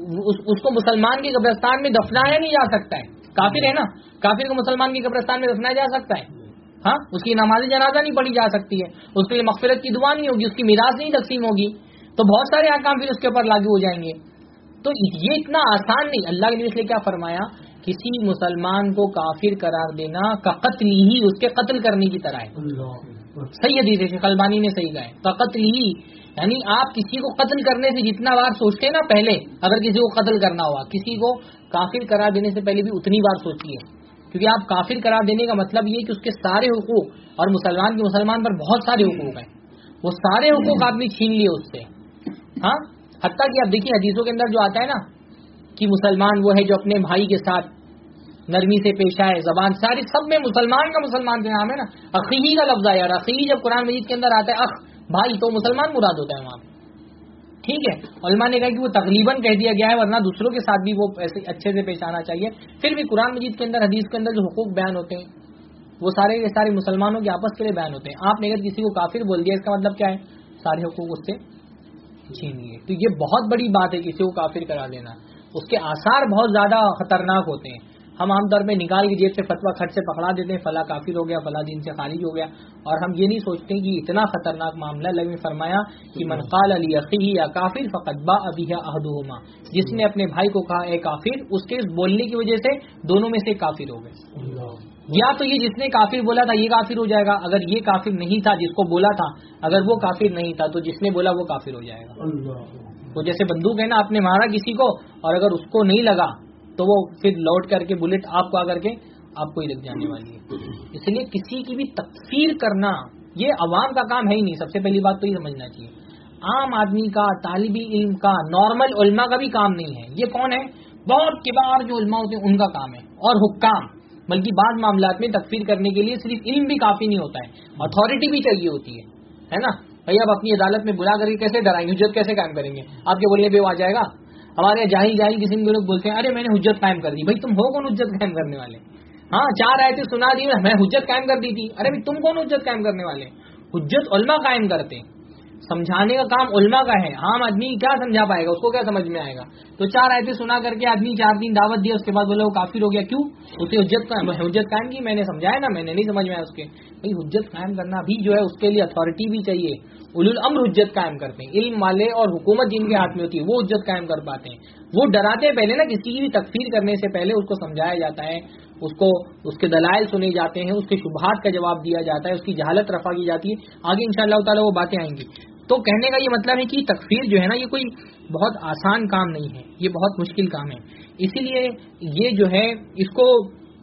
اس کو مسلمان کے قبرستان میں دفنایا نہیں جا سکتا ہے. کافر ہے نا, کافر کو مسلمان کے قبرستان میں دفنایا جا سکتا ہے؟ ہاں, اس کی نماز جنازہ نہیں پڑھی جا سکتی ہے, اس کے لیے مغفرت کی دعا نہیں ہوگی, اس کی میراث نہیں تقسیم ہوگی, تو بہت سارے احکام پھر اس کے اوپر لاگو ہو جائیں گے. تو یہ اتنا آسان نہیں. اللہ نے اس لیے کیا فرمایا, کسی مسلمان کو کافر قرار دینا کا قتل ہی اس کے قتل کرنے کی طرح ہے. صحیح حدیث ہے, شیخ البانی نے صحیح کہا ہے, کا قتل ہی یعنی آپ کسی کو قتل کرنے سے جتنا بار سوچتے ہیں نا پہلے, اگر کسی کو قتل کرنا ہوا, کسی کو کافر قرار دینے سے پہلے بھی اتنی بار سوچیے, کیونکہ آپ کافر قرار دینے کا مطلب یہ کہ اس کے سارے حقوق اور مسلمان کے مسلمان پر بہت سارے حقوق ہیں, وہ سارے حقوق آدمی چھین لیے اس سے. ہاں, حتیٰ کہ آپ دیکھیے حدیثوں کے اندر جو آتا ہے نا کہ مسلمان وہ ہے جو اپنے بھائی کے ساتھ نرمی سے پیش آئے, زبان ساری سب میں مسلمان کا مسلمان کا نام ہے نا, اخی کا لفظ آیا, اور اخی جب قرآن مجید کے اندر آتا ہے اخ بھائی تو مسلمان مراد ہوتا ہے وہاں پہ. ٹھیک ہے, علماء نے کہا کہ وہ تقریباً کہہ دیا گیا ہے, ورنہ دوسروں کے ساتھ بھی وہ ایسے اچھے سے پیش آنا چاہیے. پھر بھی قرآن مجید کے اندر حدیث کے اندر جو حقوق بیان ہوتے ہیں وہ سارے کے سارے مسلمانوں کے آپس کے لیے بیان ہوتے ہیں. آپ نے اگر کسی کو کافر بول دیا, اس کا مطلب کیا ہے, سارے حقوق اس سے چھین لیے. تو یہ بہت بڑی بات ہے کسی کو کافر کرا دینا. اس کے آثار بہت زیادہ خطرناک ہوتے ہیں. ہم عام طور پہ نکال کے جیب سے فتویٰ کھٹ سے پکڑا دیتے ہیں, فلاں کافر ہو گیا, فلاں دین سے خارج ہو گیا, اور ہم یہ نہیں سوچتے کہ اتنا خطرناک معاملہ. اللہ نے فرمایا کہ من قال علی اخیہ یا کافر فقد باء بها احدہما, جس نے اپنے بھائی کو کہا اے کافر, اس کے بولنے کی وجہ سے دونوں میں سے کافر ہو گئے. یا تو یہ جس نے کافر بولا تھا یہ کافر ہو جائے گا, اگر یہ کافر نہیں تھا جس کو بولا تھا, اگر وہ کافر نہیں تھا تو جس نے بولا وہ کافر ہو جائے گا. تو جیسے بندوق ہے نا, آپ نے مارا کسی کو اور اگر اس کو نہیں لگا تو وہ پھر لوٹ کر کے بلٹ آپ کو آ کر کے آپ کو ہی لگ جانے والی ہے. اس لیے کسی کی بھی تکفیر کرنا یہ عوام کا کام ہے ہی نہیں. سب سے پہلی بات تو یہ سمجھنا چاہیے, عام آدمی کا, طالب علم کا, نارمل علماء کا بھی کام نہیں ہے. یہ کون ہے, بہت کبار جو علماء ہوتے ہیں ان کا کام ہے, اور حکام. بلکہ بعض معاملات میں تکفیر کرنے کے لیے صرف علم بھی کافی نہیں ہوتا ہے, اتھارٹی بھی چاہیے ہوتی ہے, ہے نا. بھائی آپ اپنی عدالت میں بلا کر کے کیسے ڈرائیں گے, حجت کیسے قائم کریں گے, آپ کے بولنے پہ وہ آ جائے گا. ہمارے جاہل جاہل قسم کے لوگ بولتے ہیں ارے میں نے حجت قائم کر دی. بھائی تم ہو کون حجت قائم کرنے والے؟ ہاں, چار آیتیں سنا دی, میں حجت قائم کر دی تھی. ارے بھائی تم کون حجت قائم کرنے والے؟ حجت علماء قائم کرتے ہیں, سمجھانے کا کام علماء کا ہے. عام آدمی کیا سمجھا پائے گا, اس کو کیا سمجھ میں آئے گا؟ تو چار آیتیں سنا کر کے آدمی چار دن دعوت دیا, اس کے بعد بولا وہ کافر ہو گیا. کیوں؟ اسے حجت حجت قائم کی, میں نے سمجھایا نا, میں نے نہیں سمجھ میں آیا اس کے. بھائی حجت قائم کرنا بھی جو ہے اس کے لیے اتھارٹی بھی چاہیے. اولو الامر حجت قائم کرتے ہیں, علم والے اور حکومت جن کے ہاتھ میں ہوتی ہے وہ حجت قائم کر پاتے ہیں. وہ ڈراتے ہیں پہلے نا, کسی کی بھی تکفیر کرنے سے پہلے اس کو سمجھایا جاتا ہے, اس کو اس کے دلائل سنے جاتے ہیں, اس کے شبہات کا جواب دیا جاتا ہے, اس کی جہالت رفع کی جاتی ہے. آگے انشاءاللہ تعالی وہ باتیں آئیں گی. تو کہنے کا یہ مطلب ہے کہ تکفیر جو ہے نا یہ کوئی بہت آسان کام نہیں ہے, یہ بہت مشکل کام ہے. اسی لیے یہ جو ہے اس کو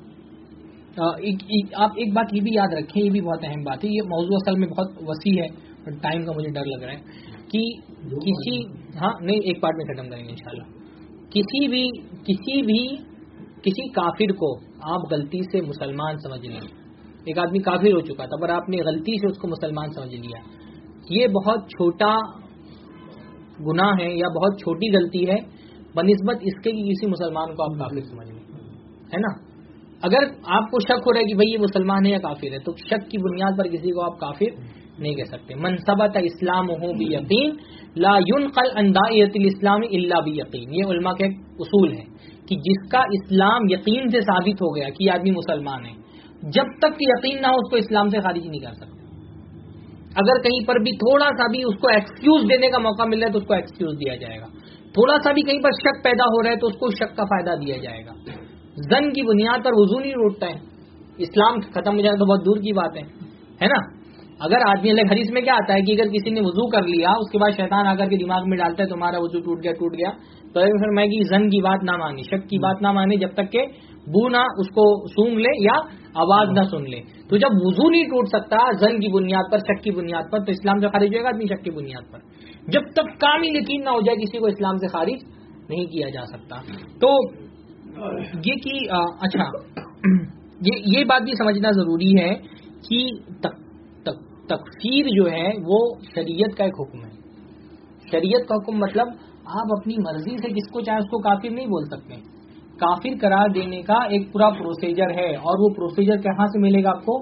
آپ ایک بات یہ بھی یاد رکھیں, یہ بھی بہت اہم بات ہے. یہ موضوع اصل میں بہت وسیع ہے, ٹائم کا مجھے ڈر لگ رہا ہے کہ کسی ہاں نہیں ایک پارٹ میں ختم کریں گے انشاءاللہ. کسی بھی کسی بھی کسی کافر کو آپ غلطی سے مسلمان سمجھ لیں. ایک آدمی کافر ہو چکا تھا پر آپ نے غلطی سے اس کو مسلمان سمجھ لیا, یہ بہت چھوٹا گناہ ہے یا بہت چھوٹی غلطی ہے بنسبت اس کے کہ کسی مسلمان کو آپ کافر سمجھ لیں, ہے نا. اگر آپ کو شک ہو رہا ہے کہ بھئی یہ مسلمان ہے یا کافر ہے, تو شک کی بنیاد پر کسی کو آپ کافر نہیں کہہ سکتے. من ثبت اسلامہ بیقین لا ينقل عن داعیۃ الاسلام الا بیقین. یہ علماء کے اصول ہے کہ جس کا اسلام یقین سے ثابت ہو گیا کہ یہ آدمی مسلمان ہے, جب تک کہ یقین نہ ہو اس کو اسلام سے خارج نہیں کر سکتے. اگر کہیں پر بھی تھوڑا سا بھی اس کو ایکسکیوز دینے کا موقع مل رہا ہے تو اس کو ایکسکیوز دیا جائے گا. تھوڑا سا بھی کہیں پر شک پیدا ہو رہا ہے تو اس کو شک کا فائدہ دیا جائے گا. زن کی بنیاد پر وضو نہیں روٹتا ہے, اسلام ختم ہو جائے تو بہت دور کی بات ہے, ہے نا. اگر آدمی اللہ حدیث میں کیا آتا ہے کہ اگر کسی نے وضو کر لیا اس کے بعد شیطان آ کر کے دماغ میں ڈالتا ہے تمہارا وضو ٹوٹ گیا ٹوٹ گیا تو فرمایا کہ زن کی بات نہ مانے, شک کی بات نہ مانے جب تک کہ بو نہ اس کو سونگ لے یا آواز نہ سن لے. تو جب وضو نہیں ٹوٹ سکتا زن کی بنیاد پر, شک کی بنیاد پر, تو اسلام سے خارج ہوئے گا آدمی شک کی بنیاد پر. جب تک کامل یقین نہ ہو جائے کسی کو اسلام سے خارج نہیں کیا جا سکتا. تو یہ کہ اچھا یہ یہ بات بھی سمجھنا ضروری ہے کہ تکفیر جو ہے وہ شریعت کا ایک حکم ہے. شریعت کا حکم مطلب آپ اپنی مرضی سے کس کو چاہے اس کو کافر نہیں بول سکتے. کافر قرار دینے کا ایک پورا پروسیجر ہے, اور وہ پروسیجر کہاں سے ملے گا آپ کو؟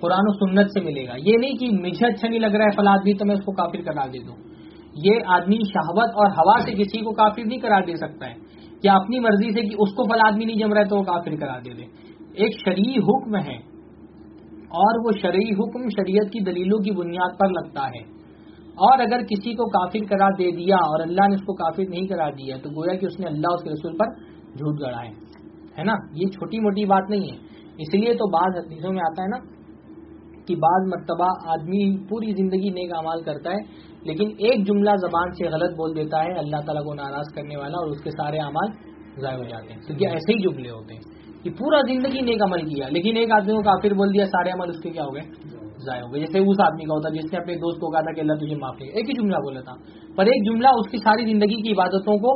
قرآن و سنت سے ملے گا. یہ نہیں کہ مجھے اچھا نہیں لگ رہا ہے فلاں آدمی تو میں اس کو کافر قرار دے دوں. یہ آدمی شہوت اور ہوا سے کسی کو کافر نہیں قرار دے سکتا ہے یا اپنی مرضی سے کہ اس کو فلاں آدمی نہیں جم رہا ہے تو وہ کافر قرار دے دے. ایک شرعی حکم ہے اور وہ شرعی حکم شریعت کی دلیلوں کی بنیاد پر لگتا ہے. اور اگر کسی کو کافر قرار دے دیا اور اللہ نے اس کو کافر نہیں قرار دیا تو گویا کہ اس نے اللہ اس کے رسول پر جھوٹ گڑھا ہے, ہے نا. یہ چھوٹی موٹی بات نہیں ہے. اس لیے تو بعض حدیثوں میں آتا ہے نا کہ بعض مرتبہ آدمی پوری زندگی نیک اعمال کرتا ہے لیکن ایک جملہ زبان سے غلط بول دیتا ہے اللہ تعالیٰ کو ناراض کرنے والا اور اس کے سارے اعمال ضائع ہو جاتے ہیں. تو یہ ایسے ہی جملے ہوتے ہیں کہ پورا زندگی نیک عمل کیا لیکن ایک آدمی کو کافر بول دیا, سارے عمل اس کے کیا ہو گئے, ضائع ہو گئے. جیسے اس آدمی کا ہوتا جس نے اپنے دوست کو کہا تھا کہ اللہ تجھے معاف کرے, ایک ہی جملہ بولا تھا پر ایک جملہ اس کی ساری زندگی کی عبادتوں کو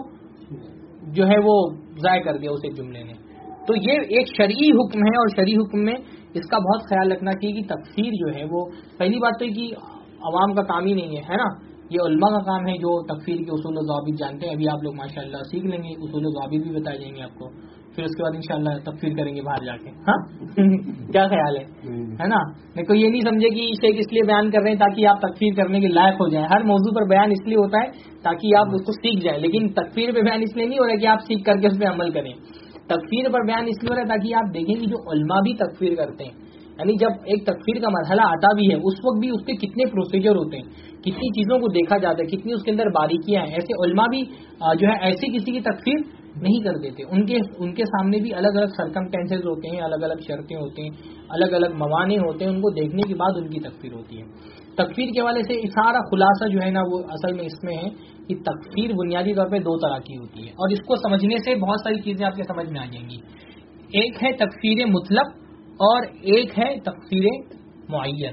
جو ہے وہ ضائع کر دیا اس ایک جملے نے. تو یہ ایک شرعی حکم ہے اور شرعی حکم میں اس کا بہت خیال رکھنا چاہیے کہ تکفیر جو ہے وہ پہلی بات تو یہ کہ عوام کا کام ہی نہیں ہے, ہے نا. یہ علماء کا کام ہے جو تکفیر کے اصول و ضوابط جانتے ہیں. ابھی آپ لوگ ماشاءاللہ سیکھ لیں گے, اصول و ضوابط بھی بتائے جائیں گے آپ کو, پھر اس کے بعد انشاءاللہ تکفیر کریں گے باہر جا کے. ہاں کیا خیال ہے, ہے نا. میں کوئی یہ نہیں سمجھے کہ اسے اس لیے بیان کر رہے ہیں تاکہ آپ تکفیر کرنے کے لائق ہو جائیں. ہر موضوع پر بیان اس لیے ہوتا ہے تاکہ آپ اس کو سیکھ جائیں, لیکن تکفیر پہ بیان اس لیے نہیں ہو رہا ہے کہ آپ سیکھ کر کے اس پہ عمل کریں. تکفیر پر بیان اس لیے ہو رہا ہے تاکہ آپ دیکھیں کہ جو علماء بھی تکفیر کرتے ہیں, یعنی جب ایک تکفیر کا مرحلہ آتا بھی ہے اس وقت بھی اس کے کتنے پروسیجر ہوتے ہیں, کتنی چیزوں کو دیکھا جاتا ہے, کتنی اس کے اندر باریکیاں ہیں. ایسے علماء بھی جو ہے ایسے کسی کی تکفیر نہیں کر دیتے. ان کے ان کے سامنے بھی الگ الگ سرکمسٹینسز ہوتے ہیں, الگ الگ شرطیں ہوتے ہیں, الگ الگ موانع ہوتے ہیں. ان کو دیکھنے کے بعد ان کی تکفیر ہوتی ہے. تکفیر کے حوالے سے سارا خلاصہ جو ہے نا وہ اصل میں اس میں ہے کہ تکفیر بنیادی طور پہ دو طرح کی ہوتی ہے اور اس کو سمجھنے سے بہت ساری چیزیں آپ کے سمجھ میں آ جائیں گی. ایک ہے تکفیر مطلق اور ایک ہے تکفیر معین.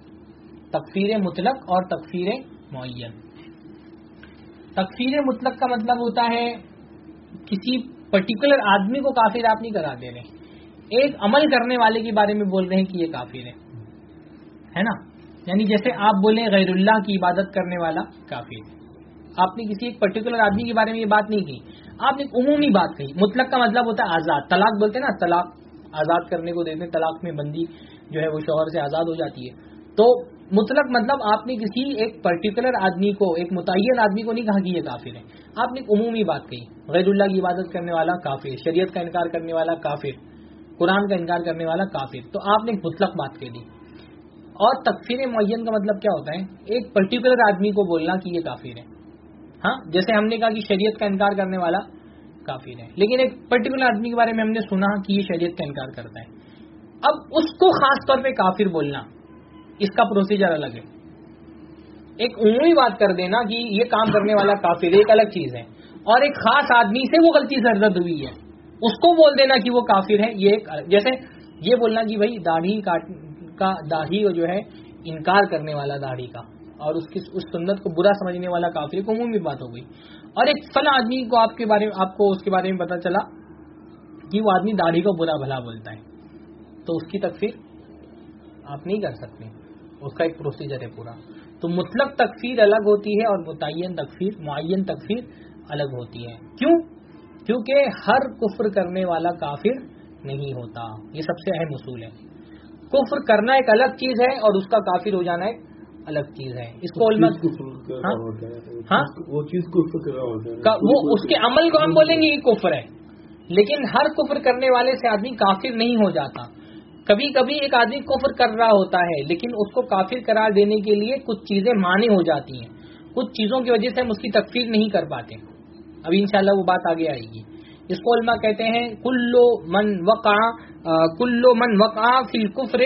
تکفیر مطلق اور تکفیر معین. تکفیر مطلق کا مطلب ہوتا ہے کسی پرٹیکولر آدمی کو کافر آپ نہیں کرا دے رہے, ایک عمل کرنے والے کے بارے میں بول رہے ہیں کہ یہ کافر ہے, ہے نا. یعنی جیسے آپ بولیں غیر اللہ کی عبادت کرنے والا کافر ہے. آپ نے کسی ایک پرٹیکولر آدمی کے بارے میں یہ بات نہیں کی, آپ نے ایک عمومی بات کہی. مطلق کا مطلب ہوتا ہے آزاد. طلاق بولتے ہیں نا, طلاق آزاد کرنے کو دیتے ہیں. طلاق میں بندی جو ہے وہ شوہر سے آزاد ہو جاتی ہے. تو مطلق مطلب آپ نے کسی ایک پرٹیکولر آدمی کو, ایک متعین آدمی کو نہیں کہا کہ یہ کافر ہے, آپ نے ایک عمومی بات کہی. غیر اللہ کی عبادت کرنے والا کافر, شریعت کا انکار کرنے والا کافر, قرآن کا انکار کرنے والا کافر. تو آپ نے ایک مطلق بات کہہ دی. اور تکفیر معین کا مطلب کیا ہوتا ہے, ایک پرٹیکولر آدمی کو بولنا کہ یہ کافر ہے. ہاں جیسے ہم نے کہا کہ شریعت کا انکار کرنے والا کافر ہے, لیکن ایک پرٹیکولر آدمی کے بارے میں ہم نے سنا کہ یہ شریعت کا انکار کرتا ہے. اب اس کو خاص طور پہ کافر بولنا, اس کا پروسیجر الگ ہے. ایک عمومی بات کر دینا کہ یہ کام کرنے والا کافر ہے ایک الگ چیز ہے, اور ایک خاص آدمی سے وہ غلطی سرزد ہوئی ہے اس کو بول دینا کہ وہ کافر ہے, یہ ایک. جیسے یہ بولنا کہ بھائی داڑھی کاٹ کا داڑھی جو ہے انکار کرنے والا داڑھی کا اور اس کی اس سنت کو برا سمجھنے والا کافر کو عمومی بات ہو گئی. اور ایک فلاں آدمی کو آپ کے بارے میں آپ کو اس کے بارے میں پتا چلا کہ وہ آدمی داڑھی کو برا بھلا بولتا ہے, تو اس کی تکفیر آپ نہیں کر سکتے, اس کا ایک پروسیجر ہے پورا. تو مطلق تکفیر الگ ہوتی ہے اور متعین تکفیر معین تکفیر الگ ہوتی ہے. کیوں؟ کیونکہ ہر کفر کرنے والا کافر نہیں ہوتا. یہ سب سے اہم اصول ہے. کفر کرنا ایک الگ چیز ہے اور اس کا کافر ہو جانا ایک الگ چیز ہے. اس کو علماء ہاں وہ چیز کفر وہ اس کے عمل کو ہم بولیں گے یہ کفر ہے, لیکن ہر کفر کرنے والے سے آدمی کافر نہیں ہو جاتا. کبھی کبھی ایک آدمی کفر کر رہا ہوتا ہے لیکن اس کو کافر قرار دینے کے لیے کچھ چیزیں مانع ہو جاتی ہیں, کچھ چیزوں کی وجہ سے ہم اس کی تکفیر نہیں کر پاتے. ابھی انشاءاللہ وہ بات آگے آئے گی. اس کو علماء کہتے ہیں کلو من وقع کلو من وقع فی الکفر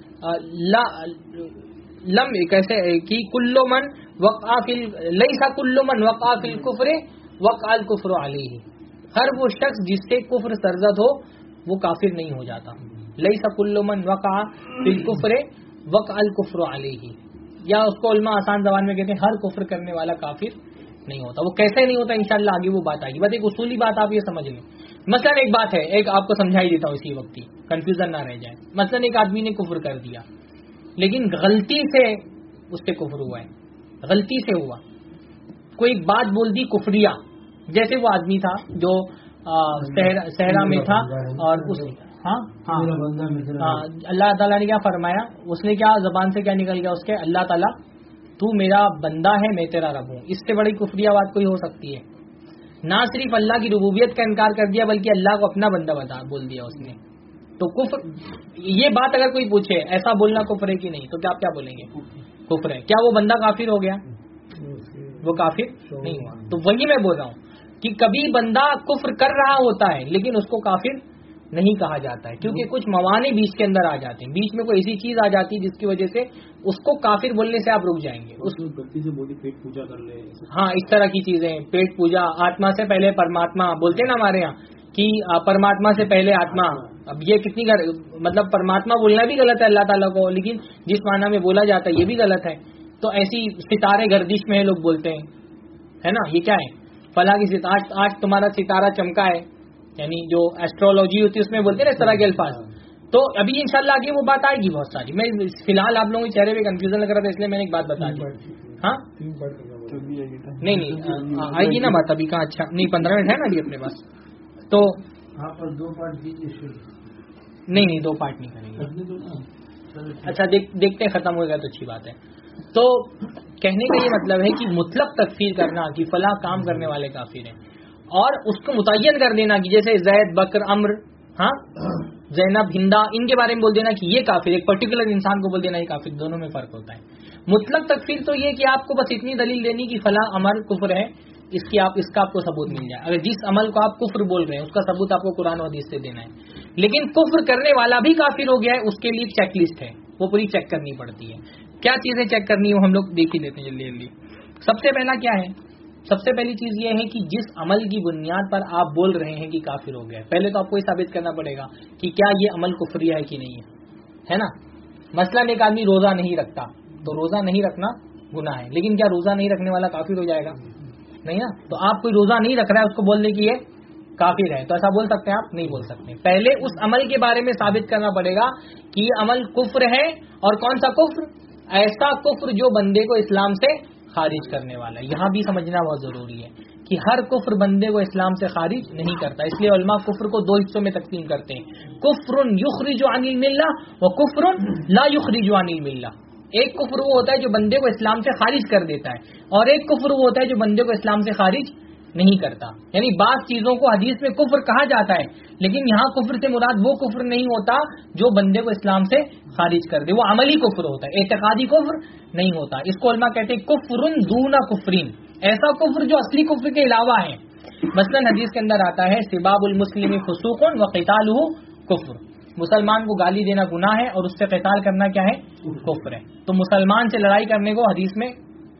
لم کیسے کہ کلو من وقع فی لیسا کلو من وقع فی الکفر وقع الکفر علیہ. ہر وہ شخص جس سے کفر سرزد ہو وہ کافر نہیں ہو جاتا. لیسا کلو من وقع فی الکفر وقع الکفر علیہ. یا اس کو علماء آسان زبان میں کہتے ہیں ہر کفر کرنے والا کافر نہیں ہوتا. وہ کیسے نہیں ہوتا انشاءاللہ آگے وہ بات آئے گی. بس ایک اصولی بات آپ یہ سمجھ لیں. مثلا ایک بات ہے, ایک آپ کو سمجھائی دیتا ہوں اسی وقت ہی, کنفیوژن نہ رہ جائے. مثلا ایک آدمی نے کفر کر دیا لیکن غلطی سے اس سے کفر ہوا ہے, غلطی سے ہوا, کوئی بات بول دی کفریہ. جیسے وہ آدمی تھا جو صحرا میں تھا اور اس ہاں ہاں اللہ تعالیٰ نے کیا فرمایا, اس نے کیا زبان سے کیا نکل گیا اس کے, اللہ تعالیٰ تو میرا بندہ ہے میں تیرا رب ہوں. اس سے بڑی کفریہ بات کوئی ہو سکتی ہے؟ نہ صرف اللہ کی ربوبیت کا انکار کر دیا بلکہ اللہ کو اپنا بندہ بتا بول دیا اس نے. تو کفر, یہ بات اگر کوئی پوچھے ایسا بولنا کفر ہے کہ نہیں, تو کیا آپ کیا بولیں گے؟ کفر ہے. کیا وہ بندہ کافر ہو گیا؟ وہ کافر نہیں ہوا. تو وہی میں بول رہا ہوں کہ کبھی بندہ کفر کر رہا ہوتا ہے لیکن اس کو کافر نہیں کہا جاتا ہے, کیونکہ کچھ موانع بیچ کے اندر آ جاتے ہیں, بیچ میں کوئی ایسی چیز آ جاتی ہے جس کی وجہ سے اس کو کافر بولنے سے آپ رک جائیں گے. اس پیٹ پوجا کر لے, ہاں اس طرح کی چیزیں, پیٹ پوجا, آتما سے پہلے پرماتما بولتے ہیں نا ہمارے یہاں کہ پرماتما سے پہلے آتما. اب یہ کتنی گر... مطلب پرماتما بولنا بھی غلط ہے اللہ تعالیٰ کو, لیکن جس معنی میں بولا جاتا ہے یہ بھی غلط ہے. تو ایسی ستارے گردش میں لوگ بولتے ہیں, ہے نا, یہ کیا ہے فلاں کی ستارہ, آج تمہارا ستارہ چمکا ہے, یعنی جو ایسٹرولوجی ہوتی ہے اس میں بولتے ہیں نا اس طرح کے الفاظ. تو ابھی انشاءاللہ آگے وہ بات آئے گی بہت ساری. میں فی الحال آپ لوگوں کے چہرے پہ کنفیوژن لگ رہا تھا اس لیے میں نے ایک بات بتا دی. ہاں نہیں نہیں آئے گی نا بات ابھی کہاں. اچھا نہیں پندرہ منٹ ہے نا ابھی اپنے پاس, تو دو پارٹ نہیں نہیں دو پارٹ نہیں کریں گے. اچھا دیکھتے ہیں ختم ہو گیا تو اچھی بات ہے. تو کہنے کا یہ مطلب ہے کہ مطلق تکفیر کرنا کہ فلاں کام کرنے والے کافر ہیں, اور اس کو متعین کر دینا کہ جیسے زید, بکر, امر, ہاں زینب, ہندا, ان کے بارے میں بول دینا کہ یہ کافر, ایک پرٹیکولر انسان کو بول دینا یہ کافر, دونوں میں فرق ہوتا ہے. مطلق تکفیر تو یہ کہ آپ کو بس اتنی دلیل دینی کہ فلاں عمل کفر ہے, اس کی آپ اس کا آپ کو ثبوت مل جائے. اگر جس عمل کو آپ کفر بول رہے ہیں اس کا ثبوت آپ کو قرآن و حدیث سے دینا ہے. لیکن کفر کرنے والا بھی کافر ہو گیا ہے, اس کے لیے چیک لسٹ ہے, وہ پوری چیک کرنی پڑتی ہے. کیا چیزیں چیک کرنی ہے وہ ہم لوگ دیکھ ہی لیتے ہیں جلدی جلدی. سب سے پہلا کیا ہے؟ سب سے پہلی چیز یہ ہے کہ جس عمل کی بنیاد پر آپ بول رہے ہیں کہ کافر ہو گیا, پہلے تو آپ کو یہ ثابت کرنا پڑے گا کہ کیا یہ عمل کفری ہے کہ نہیں ہے, ہے نا. مثلاً ایک آدمی روزہ نہیں رکھتا, تو روزہ نہیں رکھنا گناہ ہے, لیکن کیا روزہ نہیں رکھنے والا کافر ہو جائے گا؟ نہیں نا. تو آپ کوئی روزہ نہیں رکھ رہا ہے اس کو بول دیں کہ یہ کافر ہے, تو ایسا بول سکتے ہیں آپ؟ نہیں بول سکتے. پہلے اس عمل کے بارے میں ثابت کرنا پڑے گا کہ یہ عمل کفر ہے, اور کون سا کفر؟ ایسا کفر جو بندے کو اسلام سے خارج کرنے والا ہے. یہاں بھی سمجھنا بہت ضروری ہے کہ ہر کفر بندے کو اسلام سے خارج نہیں کرتا. اس لیے علماء کفر کو دو حصوں میں تقسیم کرتے ہیں, کفر یخرج عن الملہ و کفر لا یخرج عن الملہ. ایک کفر وہ ہوتا ہے جو بندے کو اسلام سے خارج کر دیتا ہے, اور ایک کفر وہ ہوتا ہے جو بندے کو اسلام سے خارج نہیں کرتا. یعنی بعض چیزوں کو حدیث میں کفر کہا جاتا ہے, لیکن یہاں کفر سے مراد وہ کفر نہیں ہوتا جو بندے کو اسلام سے خارج کر دے, وہ عملی کفر ہوتا ہے, اعتقادی کفر نہیں ہوتا. اس کو علماء کہتے ہیں کفر دون کفرین, ایسا کفر جو اصلی کفر کے علاوہ ہے. مثلا حدیث کے اندر آتا ہے سباب المسلم فسوق و قتالہ کفر, مسلمان کو گالی دینا گناہ ہے اور اس سے قتال کرنا کیا ہے؟ کفر ہے. تو مسلمان سے لڑائی کرنے کو حدیث میں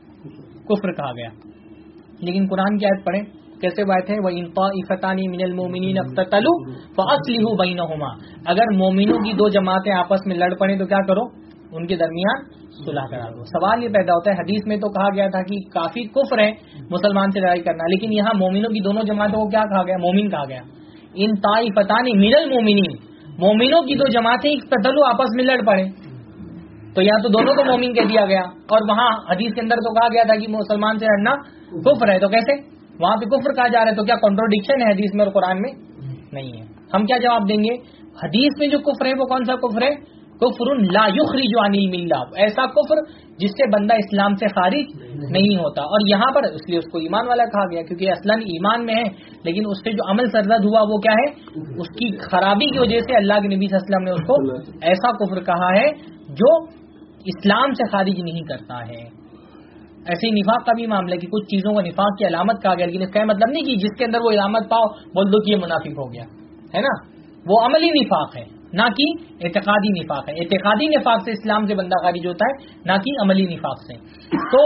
کفر کہا گیا. لیکن قرآن کی آیت پڑھیں کیسے بات ہے, وَإِن طَائِفَتَانِ مِنَ الْمُؤْمِنِينَ اقْتَتَلُوا فَأَصْلِحُوا بَيْنَهُمَا. اگر مومنوں کی دو جماعتیں آپس میں لڑ پڑیں تو کیا کرو؟ ان کے درمیان صلح کرا دو. سوال یہ پیدا ہوتا ہے, حدیث میں تو کہا گیا تھا کہ کافی کفر ہے مسلمان سے لڑائی کرنا, لیکن یہاں مومنوں کی دونوں جماعتوں کو کیا کہا گیا؟ مومن کہا گیا. ان طائفتان من المؤمنین, مومنوں کی دو جماعتیں اقتتلوا آپس میں لڑ پڑے, تو یہاں تو دونوں کو مومن کہہ دیا گیا, اور وہاں حدیث کے اندر تو کہا گیا تھا کہ مسلمان سے لڑنا کفر ہے. تو کیسے وہاں پہ کفر کہا جا رہا ہے؟ تو کیا کنٹروڈکشن ہے حدیث میں اور قرآن میں؟ نہیں ہے. ہم کیا جواب دیں گے؟ حدیث میں جو کفر ہے وہ کون سا کفر ہے؟ کفر لا یخرج عن الملہ, ایسا کفر جس سے بندہ اسلام سے خارج نہیں ہوتا. اور یہاں پر اس لیے اس کو ایمان والا کہا گیا کیونکہ اصلاً ایمان میں ہے, لیکن اس سے جو عمل سرزد ہوا وہ کیا ہے؟ اس کی خرابی کی وجہ سے اللہ کے نبی صلی اللہ علیہ وسلم نے اس کو ایسا کفر کہا ہے جو اسلام سے خارج نہیں کرتا ہے. ایسے ہی نفاق کا بھی معاملہ ہے کہ کچھ چیزوں کو نفاق کی علامت کہا گیا, لیکن اس کا مطلب نہیں کہ جس کے اندر وہ علامت پاؤ بول دو کہ یہ منافق ہو گیا, ہے نا. وہ عملی نفاق ہے نہ کہ اعتقادی نفاق ہے. اعتقادی نفاق سے اسلام سے بندہ خارج ہوتا ہے, نہ کہ عملی نفاق سے. تو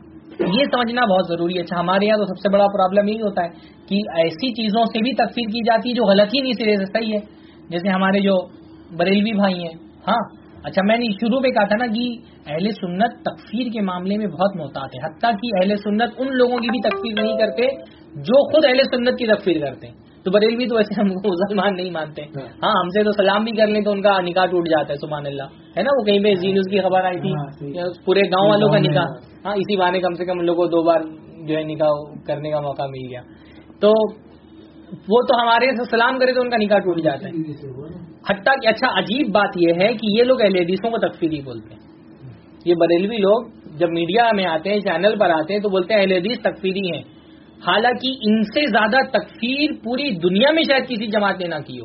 یہ سمجھنا بہت ضروری ہے. اچھا ہمارے یہاں تو سب سے بڑا پرابلم یہی ہوتا ہے کہ ایسی چیزوں سے بھی تکفیر کی جاتی ہے جو غلط ہی نہیں سرے سے صحیح ہے, جیسے ہمارے جو بریلوی بھائی ہیں. ہاں اچھا میں نے شروع میں کہا تھا نا کہ اہل سنت تکفیر کے معاملے میں بہت محتاط ہے, حتیٰ کہ اہل سنت ان لوگوں کی بھی تکفیر نہیں کرتے جو خود اہل سنت کی تکفیر کرتے ہیں. تو بریلوی تو ویسے ہم کو مسلمان نہیں مانتے. ہاں ہم سے تو سلام بھی کر لیں تو ان کا نکاح ٹوٹ جاتا ہے, سبحان اللہ, ہے نا. وہ کہیں پہ زی نیوز کی خبر آئی تھی پورے گاؤں والوں کا نکاح, ہاں اسی بہانے کم سے کم ان لوگوں کو دو بار جو ہے نکاح کرنے کا موقع مل گیا. تو وہ تو ہمارے سے سلام کرے تو ان کا نکاح ٹوٹ جاتا ہے. حتیٰ کہ اچھا عجیب بات یہ ہے کہ یہ لوگ اہل حدیثوں کو تکفیری بولتے ہیں. یہ بریلوی لوگ جب میڈیا میں آتے ہیں، چینل پر آتے ہیں، تو بولتے ہیں اہل حدیث تکفیری ہیں، حالانکہ ان سے زیادہ تکفیر پوری دنیا میں شاید کسی جماعت نے نہ کی ہو.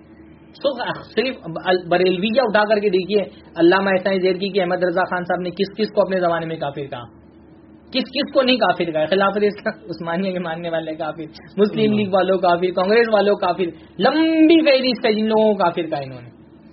صرف بریلویہ اٹھا کر کے دیکھیے علامہ احسان زیر کی کہ احمد رضا خان صاحب نے کس کس کو اپنے زمانے میں کافر کہا، کس کس کو نہیں کافر کہا. خلافت عثمانیہ کے ماننے والے کافر، مسلم لیگ والوں کافر، کانگریس والوں کافر، لمبی فہرست ہے جن لوگوں کو کافر کہا انہوں نے.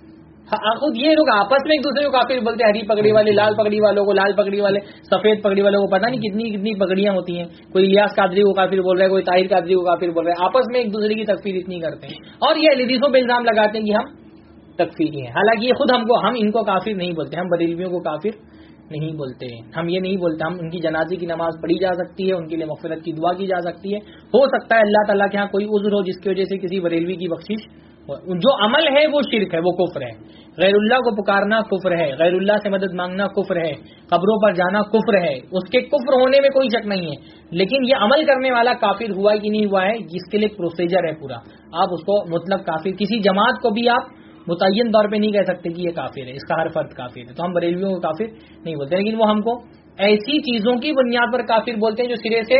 خود یہ لوگ آپس میں ایک دوسرے کو کافر بولتے ہیں، ہری پگڑی والے لال پگڑی والوں کو، لال پگڑی والے سفید پگڑی والوں کو، پتہ نہیں کتنی کتنی پگڑیاں ہوتی ہیں. کوئی الیاس قادری کو کافر بول رہا ہے، کوئی طاہر قادری کو کافر بول رہا ہے. آپس میں ایک دوسرے کی تکفیر اتنی کرتے ہیں اور یہ اہل حدیثوں پہ الزام لگاتے ہیں کہ ہم تکفیری ہیں. حالانکہ یہ خود ہم کو ہم ان کو کافر نہیں بولتے، ہم بریلویوں کو کافر نہیں بولتے. ہم یہ نہیں بولتے، ہم ان کی جنازے کی نماز پڑھی جا سکتی ہے، ان کے لیے مغفرت کی دعا کی جا سکتی ہے. ہو سکتا ہے اللہ تعالیٰ کے ہاں کوئی عذر ہو جس کی وجہ سے کسی بریلوی کی بخشش. جو عمل ہے وہ شرک ہے، وہ کفر ہے. غیر اللہ کو پکارنا کفر ہے، غیر اللہ سے مدد مانگنا کفر ہے، قبروں پر جانا کفر ہے. اس کے کفر ہونے میں کوئی شک نہیں ہے، لیکن یہ عمل کرنے والا کافر ہوا کہ نہیں ہوا ہے، جس کے لیے پروسیجر ہے پورا. آپ اس کو مطلب کافر، کسی جماعت کو بھی آپ متعین طور پہ نہیں کہہ سکتے کہ یہ کافر ہے، اس کا ہر فرد کافر ہے. تو ہم بریلویوں کو کافر نہیں بولتے، لیکن وہ ہم کو ایسی چیزوں کی بنیاد پر کافر بولتے ہیں جو سرے سے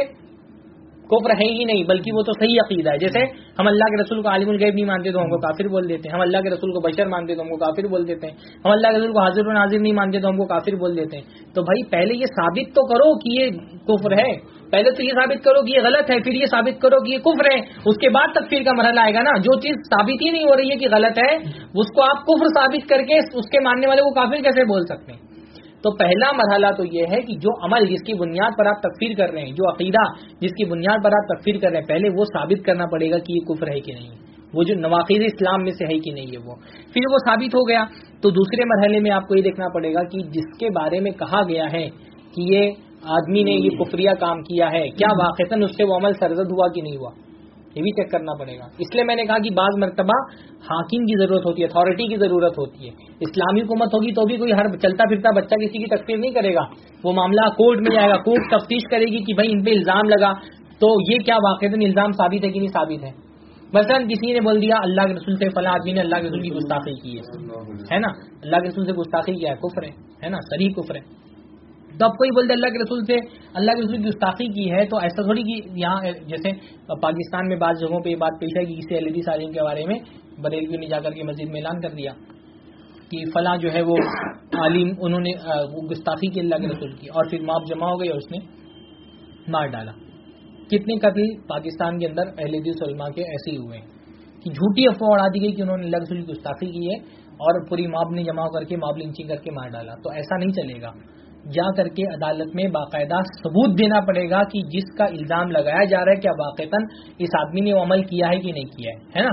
کفر ہے ہی نہیں، بلکہ وہ تو صحیح عقیدہ ہے. جیسے ہم اللہ کے رسول کو عالم الغیب نہیں مانتے تو ہم کو کافر بول دیتے ہیں، ہم اللہ کے رسول کو بشر مانتے تو ہم کو کافر بول دیتے ہیں، ہم اللہ کے رسول کو حاضر و ناظر نہیں مانتے تو ہم کو کافر بول دیتے ہیں. تو بھائی پہلے یہ ثابت تو کرو کہ یہ کفر ہے، پہلے تو یہ ثابت کرو کہ یہ غلط ہے، پھر یہ ثابت کرو کہ یہ کفر ہے، اس کے بعد تکفیر کا مرحلہ آئے گا نا. جو چیز ثابت ہی نہیں ہو رہی ہے کہ غلط ہے، اس کو آپ کفر ثابت کر کے اس کے ماننے والے کو کافر کیسے بول سکتے ہیں؟ تو پہلا مرحلہ تو یہ ہے کہ جو عمل جس کی بنیاد پر آپ تکفیر کر رہے ہیں، جو عقیدہ جس کی بنیاد پر آپ تکفیر کر رہے ہیں، پہلے وہ ثابت کرنا پڑے گا کہ یہ کفر ہے کہ نہیں، وہ جو نواقض اسلام میں سے ہے کہ نہیں ہے. وہ پھر وہ ثابت ہو گیا تو دوسرے مرحلے میں آپ کو یہ دیکھنا پڑے گا کہ جس کے بارے میں کہا گیا ہے کہ یہ آدمی نے یہ کفریہ کام کیا ہے، کیا واقعتاً اس سے وہ عمل سرزد ہوا کہ نہیں ہوا، یہ بھی چیک کرنا پڑے گا. اس لیے میں نے کہا کہ بعض مرتبہ حاکم کی ضرورت ہوتی ہے، اتھارٹی کی ضرورت ہوتی ہے. اسلامی حکومت ہوگی تو بھی کوئی ہر چلتا پھرتا بچہ کسی کی تکفیر نہیں کرے گا، وہ معاملہ کورٹ میں جائے گا، کورٹ تفتیش کرے گی کہ بھائی ان پہ الزام لگا تو یہ کیا واقعتاً الزام ثابت ہے کہ نہیں ثابت ہے. مثلا کسی نے بول دیا اللہ کے رسول سے فلاں آدمی نے اللہ کے رسول کی گستاخی کی ہے نا، اللہ کے رسول سے گستاخی کیا ہے، کفر ہے ہے نا، صریح کفر ہے. تو اب کوئی بولتے اللہ کے رسول سے اللہ کے رسول کی گستاخی کی ہے، تو ایسا تھوڑی کہ یہاں جیسے پاکستان میں بعض جگہوں پہ یہ بات پیش ہے کہ کسی اہل حدیث عالم کے بارے میں بریلوی نے جا کر کے مسجد میں اعلان کر دیا کہ فلاں جو ہے وہ عالم انہوں نے وہ گستاخی کی اللہ کے رسول کی، اور پھر موب جمع ہو گئی اور اس نے مار ڈالا. کتنے قتل پاکستان کے اندر اہل حدیث علماء کے ایسے ہی ہوئے ہیں کہ جھوٹی افواہ اڑا دی گئی کہ انہوں نے اللہ کے رسول کی گستاخی کی ہے اور پوری موب نے جمع کر کے موب لنچنگ کر کے مار ڈالا. تو ایسا نہیں چلے گا، جا کر کے عدالت میں باقاعدہ ثبوت دینا پڑے گا کہ جس کا الزام لگایا جا رہا ہے کیا واقعتاً اس آدمی نے وہ عمل کیا ہے کہ نہیں کیا ہے، ہے نا.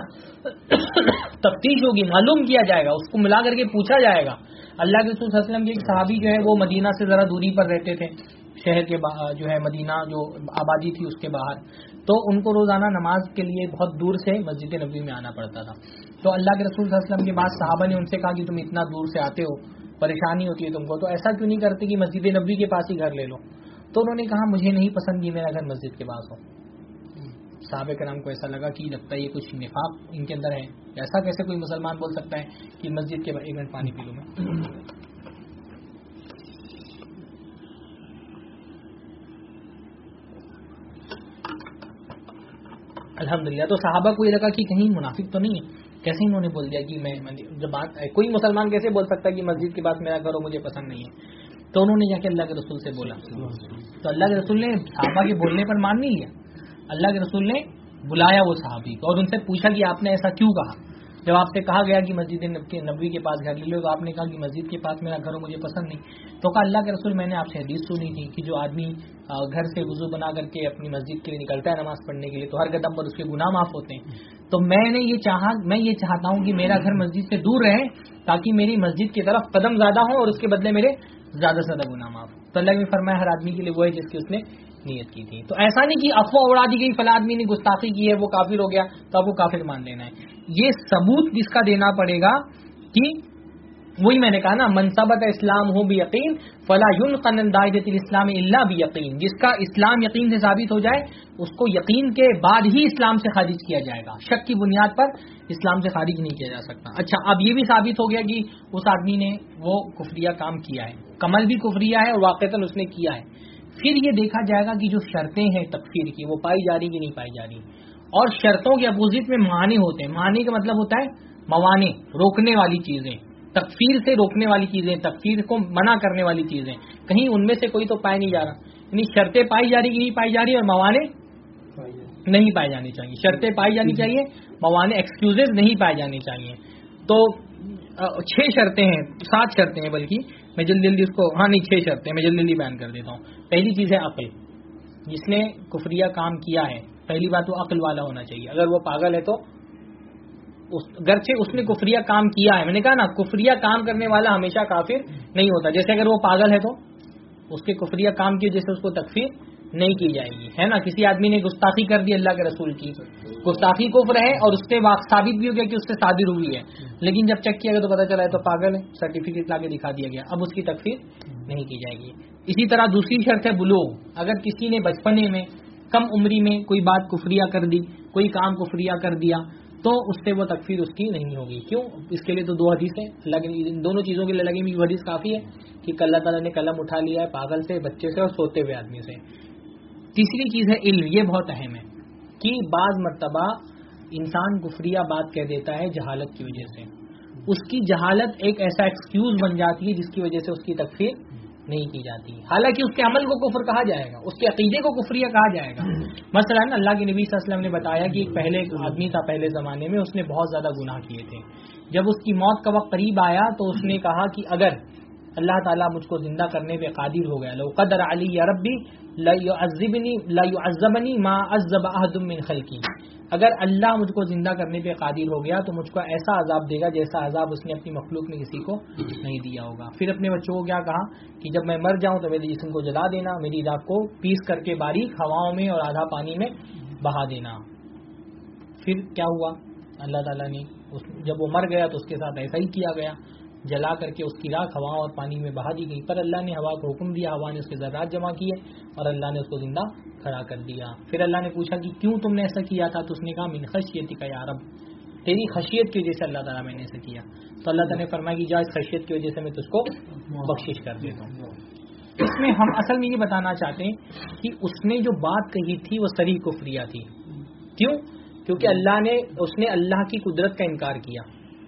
تفتیش ہوگی، معلوم کیا جائے گا، اس کو ملا کر کے پوچھا جائے گا. اللہ کے رسول صلی اللہ علیہ وسلم کے ایک صحابی جو ہے وہ مدینہ سے ذرا دوری پر رہتے تھے، شہر کے جو ہے مدینہ جو آبادی تھی اس کے باہر، تو ان کو روزانہ نماز کے لیے بہت دور سے مسجد نبوی میں آنا پڑتا تھا. تو اللہ کے رسول صلی اللہ علیہ وسلم کے بعد صحابہ نے ان سے کہا کہ تم اتنا دور سے آتے ہو، پریشانی ہوتی ہے تم کو، تو ایسا کیوں نہیں کرتے کہ مسجد نبوی کے پاس ہی گھر لے لو. تو انہوں نے کہا مجھے نہیں پسند کہ میرا گھر مسجد کے پاس ہو. صحابہ کرام کو ایسا لگا کہ لگتا ہے یہ کچھ نفاق ان کے اندر ہے، ایسا کیسے کوئی مسلمان بول سکتا ہے کہ مسجد کے ایک منٹ پانی پی لوں میں. الحمدللہ. تو صحابہ کو یہ لگا کہ کہیں منافق تو نہیں ہے، کیسے انہوں نے بول دیا کہ میں جب بات کوئی مسلمان کیسے بول سکتا ہے کہ مسجد کے پاس میرا گھر ہو مجھے پسند نہیں ہے. تو انہوں نے جا کے اللہ کے رسول سے بولا، تو اللہ کے رسول نے صحابہ کے بولنے پر مان نہیں لیا. اللہ کے رسول نے بلایا وہ صحابی کو اور ان سے پوچھا کہ آپ نے ایسا کیوں کہا. جب آپ سے کہا گیا کہ مسجد نبوی کے پاس گھر لے لو تو آپ نے کہا کہ مسجد کے پاس میرا گھر ہو مجھے پسند نہیں. تو کہا اللہ کے رسول میں نے آپ سے حدیث سنی تھی کہ جو آدمی گھر سے وضو بنا کر کے اپنی مسجد کے لیے نکلتا ہے نماز پڑھنے کے لیے تو ہر قدم پر اس کے گناہ معاف ہوتے ہیں. تو میں نے یہ چاہا میں یہ چاہتا ہوں کہ میرا گھر مسجد سے دور رہے تاکہ میری مسجد کی طرف قدم زیادہ ہوں اور اس کے بدلے میرے زیادہ سے زیادہ گناہ معاف. تو اللہ نے فرمایا ہر آدمی کے لیے وہ ہے جس کی اس نے نیت کی تھی. تو ایسا نہیں کہ افواہ اڑا دی گئی فلاں آدمی نے گستاخی کی ہے وہ کافر ہو گیا تو اب وہ کافر مان لینا ہے. یہ ثبوت جس کا دینا پڑے گا کہ وہی میں نے کہا نا، من ثبت اسلام ہو بیقین فلا ينقن من دائرۃ الاسلام الا بیقین، جس کا اسلام یقین سے ثابت ہو جائے اس کو یقین کے بعد ہی اسلام سے خارج کیا جائے گا، شک کی بنیاد پر اسلام سے خارج نہیں کیا جا سکتا۔ اچھا، اب یہ بھی ثابت ہو گیا کہ اس آدمی نے وہ کفریہ کام کیا ہے، کمل بھی کفریہ ہے اور واقعتاً اس نے کیا ہے۔ پھر یہ دیکھا جائے گا کہ جو شرطیں ہیں تکفیر کی وہ پائی جا رہی کہ نہیں پائی جا رہی، اور شرطوں کے اپوزٹ میں معنی ہوتے ہیں۔ معنی کا مطلب ہوتا ہے موانع، روکنے والی چیزیں، تکفیر سے روکنے والی چیزیں، تکفیر کو منع کرنے والی چیزیں، کہیں ان میں سے کوئی تو پایا نہیں جا رہا، یعنی شرطیں پائی جا رہی کہ نہیں پائی جا رہی اور موانع نہیں پائے جانی چاہیے، شرطیں پائی جانی چاہیے، موانع ایکسکیوزز نہیں پائے جانے چاہیے۔ تو چھ شرطیں ہیں، سات شرطیں ہیں بلکہ، میں جلدی جلدی اس کو، ہاں نہیں چھ شرطیں میں جلدی جلدی بیان کر دیتا ہوں۔ پہلی چیز ہے عقل، جس نے کفریہ کام کیا ہے پہلی بات وہ عقل والا ہونا چاہیے، اگر وہ پاگل ہے تو گرچہ اس نے کفریہ کام کیا ہے، میں نے کہا نا کفریہ کام کرنے والا ہمیشہ کافر نہیں ہوتا، جیسے اگر وہ پاگل ہے تو اس کے کفریہ کام کی وجہ سے اس کو تکفیر نہیں کی جائے گی، ہے نا۔ کسی آدمی نے گستاخی کر دی اللہ کے رسول کی، گستاخی کفر ہے اور اس سے ثابت بھی ہو گیا کہ اس سے صادر ہوئی ہے، لیکن جب چیک کیا گیا تو پتہ چلا ہے تو پاگل ہے، سرٹیفکیٹ لا کے دکھا دیا گیا، اب اس کی تکفیر نہیں کی جائے گی۔ اسی طرح دوسری شرط ہے بلوغ، اگر کسی نے بچپنے میں کم عمری میں کوئی بات کفریہ کر دی، کوئی کام کفریہ کر دیا تو اس سے وہ تکفیر اس کی نہیں ہوگی۔ کیوں؟ اس کے لیے تو دو حدیثیں، ان دونوں چیزوں کے لیے لگے ہوئی حدیث کافی ہے کہ اللہ تعالیٰ نے قلم اٹھا لیا ہے پاگل سے، بچے سے اور سوتے ہوئے آدمی سے۔ تیسری چیز ہے علم، یہ بہت اہم ہے کہ بعض مرتبہ انسان کفریہ بات کہہ دیتا ہے جہالت کی وجہ سے، اس کی جہالت ایک ایسا ایکسکیوز بن جاتی ہے جس کی وجہ سے اس کی تکفیر نہیں کی جاتی، حالانکہ اس کے عمل کو کفر کہا جائے گا، اس کے عقیدے کو کفریہ کہا جائے گا۔ مثلا اللہ کے نبی صلی اللہ علیہ وسلم نے بتایا کہ ایک پہلے ایک آدمی تھا پہلے زمانے میں، اس نے بہت زیادہ گناہ کیے تھے، جب اس کی موت کا وقت قریب آیا تو اس نے کہا کہ اگر اللہ تعالیٰ مجھ کو زندہ کرنے پہ قادر ہو گیا، لو قدر علی یا ربی لا يعذبنی لا يعذبنی ما عذب احد من خلقی، اگر اللہ مجھ کو زندہ کرنے پہ قادر ہو گیا تو مجھ کو ایسا عذاب دے گا جیسا عذاب اس نے اپنی مخلوق میں کسی کو نہیں دیا ہوگا۔ پھر اپنے بچوں کو کیا کہا کہ جب میں مر جاؤں تو میرے جسم کو جلا دینا، میری راہ کو پیس کر کے باریک ہواؤں میں اور آدھا پانی میں بہا دینا۔ پھر کیا ہوا؟ اللہ تعالیٰ نے جب وہ مر گیا تو اس کے ساتھ ایسا ہی کیا گیا، جلا کر کے اس کی راکھ ہوا اور پانی میں بہا دی گئی، پر اللہ نے ہوا کو حکم دیا، ہوا نے اس کے ذرات جمع کیے اور اللہ نے اس کو زندہ کھڑا کر دیا۔ پھر اللہ نے پوچھا کہ کیوں تم نے ایسا کیا تھا؟ تو اس نے کہا من خشیتک یا رب، تیری خشیت کی وجہ سے اللہ تعالیٰ میں نے ایسا کیا۔ تو اللہ تعالیٰ نے فرمایا کہ جا اس خشیت کی وجہ سے میں تجھ کو بخشش کر دیتا ہوں۔ اس میں ہم اصل میں یہ بتانا چاہتے ہیں کہ اس نے جو بات کہی تھی وہ صریح کفریہ تھی۔ کیوں؟ کیونکہ اللہ نے اس نے اللہ کی قدرت کا انکار کیا۔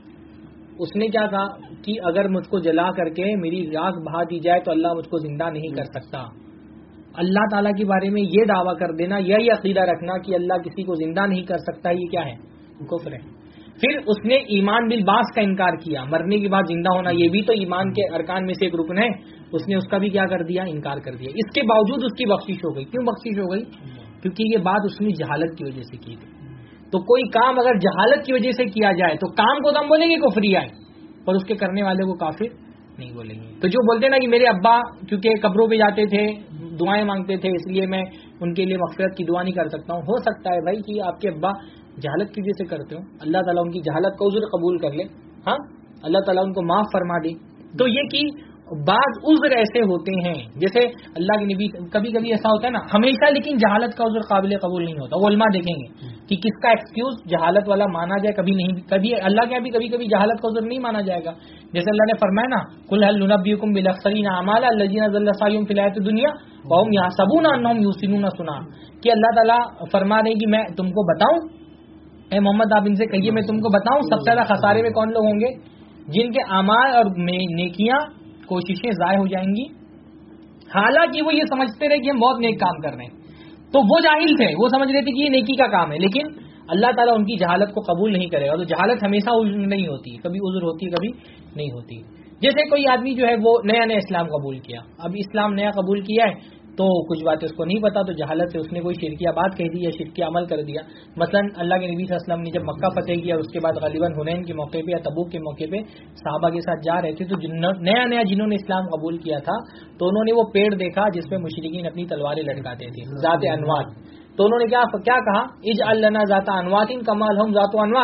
اس نے کیا کہا کہ اگر مجھ کو جلا کر کے میری راکھ بہا دی جائے تو اللہ مجھ کو زندہ نہیں کر سکتا۔ اللہ تعالیٰ کے بارے میں یہ دعویٰ کر دینا، یہی عقیدہ رکھنا کہ اللہ کسی کو زندہ نہیں کر سکتا، یہ کیا ہے؟ کفر ہے۔ پھر اس نے ایمان بالبعث کا انکار کیا، مرنے کے بعد زندہ ہونا یہ بھی تو ایمان کے ارکان میں سے ایک رکن ہے، اس نے اس کا بھی کیا کر دیا؟ انکار کر دیا۔ اس کے باوجود اس کی بخشش ہو گئی۔ کیوں بخشش ہو گئی؟ کیونکہ یہ بات اس نے جہالت کی وجہ سے کی تھی۔ تو کوئی کام اگر جہالت کی وجہ سے کیا جائے تو کام کو تو ہم بولیں گے کفریہ ہے، پر اس کے کرنے والے کو کافر نہیں بولیں گے۔ تو جو بولتے نا کہ میرے ابا کیونکہ قبروں پہ جاتے تھے دعائیں مانگتے تھے اس لیے میں ان کے لیے مغفرت کی دعا نہیں کر سکتا ہوں، ہو سکتا ہے بھائی کہ آپ کے ابا جہالت کی وجہ سے کرتے ہو، اللہ تعالیٰ ان کی جہالت کا عذر قبول کر لے، ہاں اللہ تعالیٰ ان کو معاف فرما دے۔ تو یہ کہ بعض عذر ایسے ہوتے ہیں، جیسے اللہ کے نبی کبھی کبھی ایسا ہوتا ہے نا ہمیشہ، لیکن جہالت کا عذر قابل قبول نہیں ہوتا۔ وہ علماء دیکھیں گے کہ کس کا ایکسکیوز جہالت والا مانا جائے، کبھی نہیں، کبھی اللہ کے بھی کبھی کبھی جہالت کا عذر نہیں مانا جائے گا۔ جیسے اللہ نے فرمایا نا قل هل ننبئکم بالاخسرین اعمالا الذین ضل سعیهم فی الحیاۃ الدنیا وهم یحسبون انهم یحسنون صنعا، کہ اللہ تعالیٰ فرما رہے ہیں کہ میں تم کو بتاؤں، اے محمد آپ ان سے کہیے میں تم کو بتاؤں سب سے زیادہ خسارے میں کون لوگ ہوں گے؟ جن کے اعمال اور نیکیاں کوششیں ضائع ہو جائیں گی، حالانکہ وہ یہ سمجھتے رہے کہ ہم بہت نیک کام کر رہے ہیں۔ تو وہ جاہل تھے، وہ سمجھ رہے تھے کہ یہ نیکی کا کام ہے، لیکن اللہ تعالیٰ ان کی جہالت کو قبول نہیں کرے گا۔ تو جہالت ہمیشہ عذر نہیں ہوتی، کبھی عذر ہوتی کبھی نہیں ہوتی۔ جیسے کوئی آدمی جو ہے وہ نیا نیا اسلام قبول کیا، اب اسلام نیا قبول کیا ہے تو کچھ باتیں اس کو نہیں پتا، تو جہالت سے اس نے کوئی شرکیہ بات کہہ دی یا شرکیہ عمل کر دیا۔ مثلا اللہ کے نبی صلی اللہ علیہ وسلم نے جب مکہ فتح کیا اور اس کے بعد غالباً حنین کے موقع پہ یا تبوک کے موقع پہ صحابہ کے ساتھ جا رہے تھے، تو نیا نیا جنہوں نے اسلام قبول کیا تھا تو انہوں نے وہ پیڑ دیکھا جس پہ مشرکین اپنی تلواریں لٹکاتے تھے، ذات انوات، تو انہوں نے کیا کیا کہا اجعل لنا ذات انوات کما لہم ذات انوات،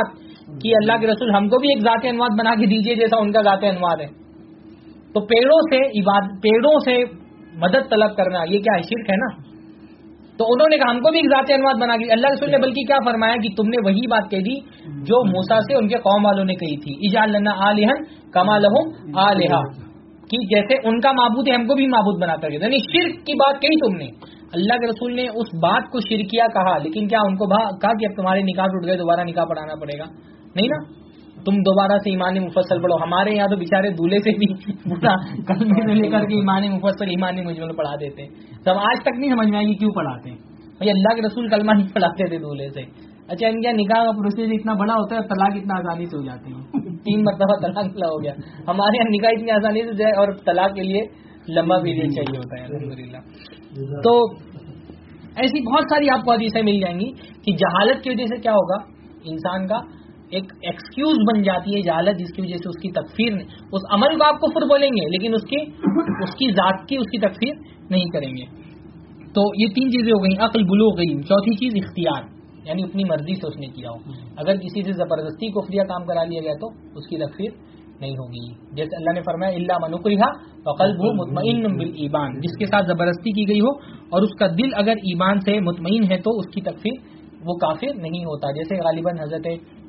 کہ اللہ کے رسول ہم کو بھی ایک ذات انوار بنا کے دیجئے جیسا ان کا ذات انوار ہے. تو پیڑوں سے عبادت، پیڑوں سے مدد طلب کرنا یہ کیا ہے؟ شرک ہے نا. تو انہوں نے کہا ہم کو بھی ایک ذات انوار بنا کے. اللہ رسول نے بلکہ کیا فرمایا کہ تم نے وہی بات کہہ دی جو موسیٰ سے ان کے قوم والوں نے کہی تھی، اجعل لنا آلہا کما لہم آلہا، کہ جیسے ان کا معبود ہے ہم کو بھی معبود بنا کر کے. یعنی شرک کی بات کہی تم نے. اللہ کے رسول نے اس بات کو شرکیہ کہا، لیکن کیا ان کو کہا کہ اب تمہارے نکاح ٹوٹ گئے دوبارہ نکاح پڑھانا پڑے گا؟ نہیں نا، تم دوبارہ سے ایمان مفصل پڑھو. ہمارے یہاں تو بیچارے دولہے سے بھی پورا کلمے سے لے کر کے ایمان مفصل ایمان مجمل پڑھا دیتے ہیں. سب آج تک نہیں سمجھ میں آئی کہ کیوں پڑھاتے ہیں بھائی. اللہ کے رسول کلمہ نہیں پڑھاتے تھے دولہے سے. اچھا ان کا نکاح کا پروسیس اتنا بڑا ہوتا ہے، طلاق اتنا آسانی سے ہو جاتی ہے. تین مرتبہ طلاق ہو گیا. ہمارے یہاں نکاح اتنی آسانی سے جائے اور طلاق کے لیے لمبا پیریڈ چاہیے ہوتا ہے الحمدللہ. تو ایسی بہت ساری آپ کو حدیثیں مل جائیں گی کہ جہالت کی وجہ سے کیا ہوگا، انسان کا ایک ایکسکیوز بن جاتی ہے جہالت، جس کی وجہ سے اس کی تکفیر، اس عمل کو آپ کفر بولیں گے لیکن اس کی اس کی ذات کی اس کی تکفیر نہیں کریں گے. تو یہ تین چیزیں ہو گئیں. عقل، بلوغ، علم. چوتھی چیز اختیار، یعنی اپنی مرضی سے اس نے کیا ہو. اگر کسی سے زبردستی کفریہ کام کرا لیا گیا تو اس کی تکفیر نہیں ہوگی. جیسے اللہ نے فرمایا الا من اکرہ فقلبہ مطمئن بالایمان، جس کے ساتھ زبردستی کی گئی ہو اور اس کا دل اگر ایمان سے مطمئن ہے تو اس کی تکفیر وہ کافر نہیں ہوتا. جیسے غالباً حضرت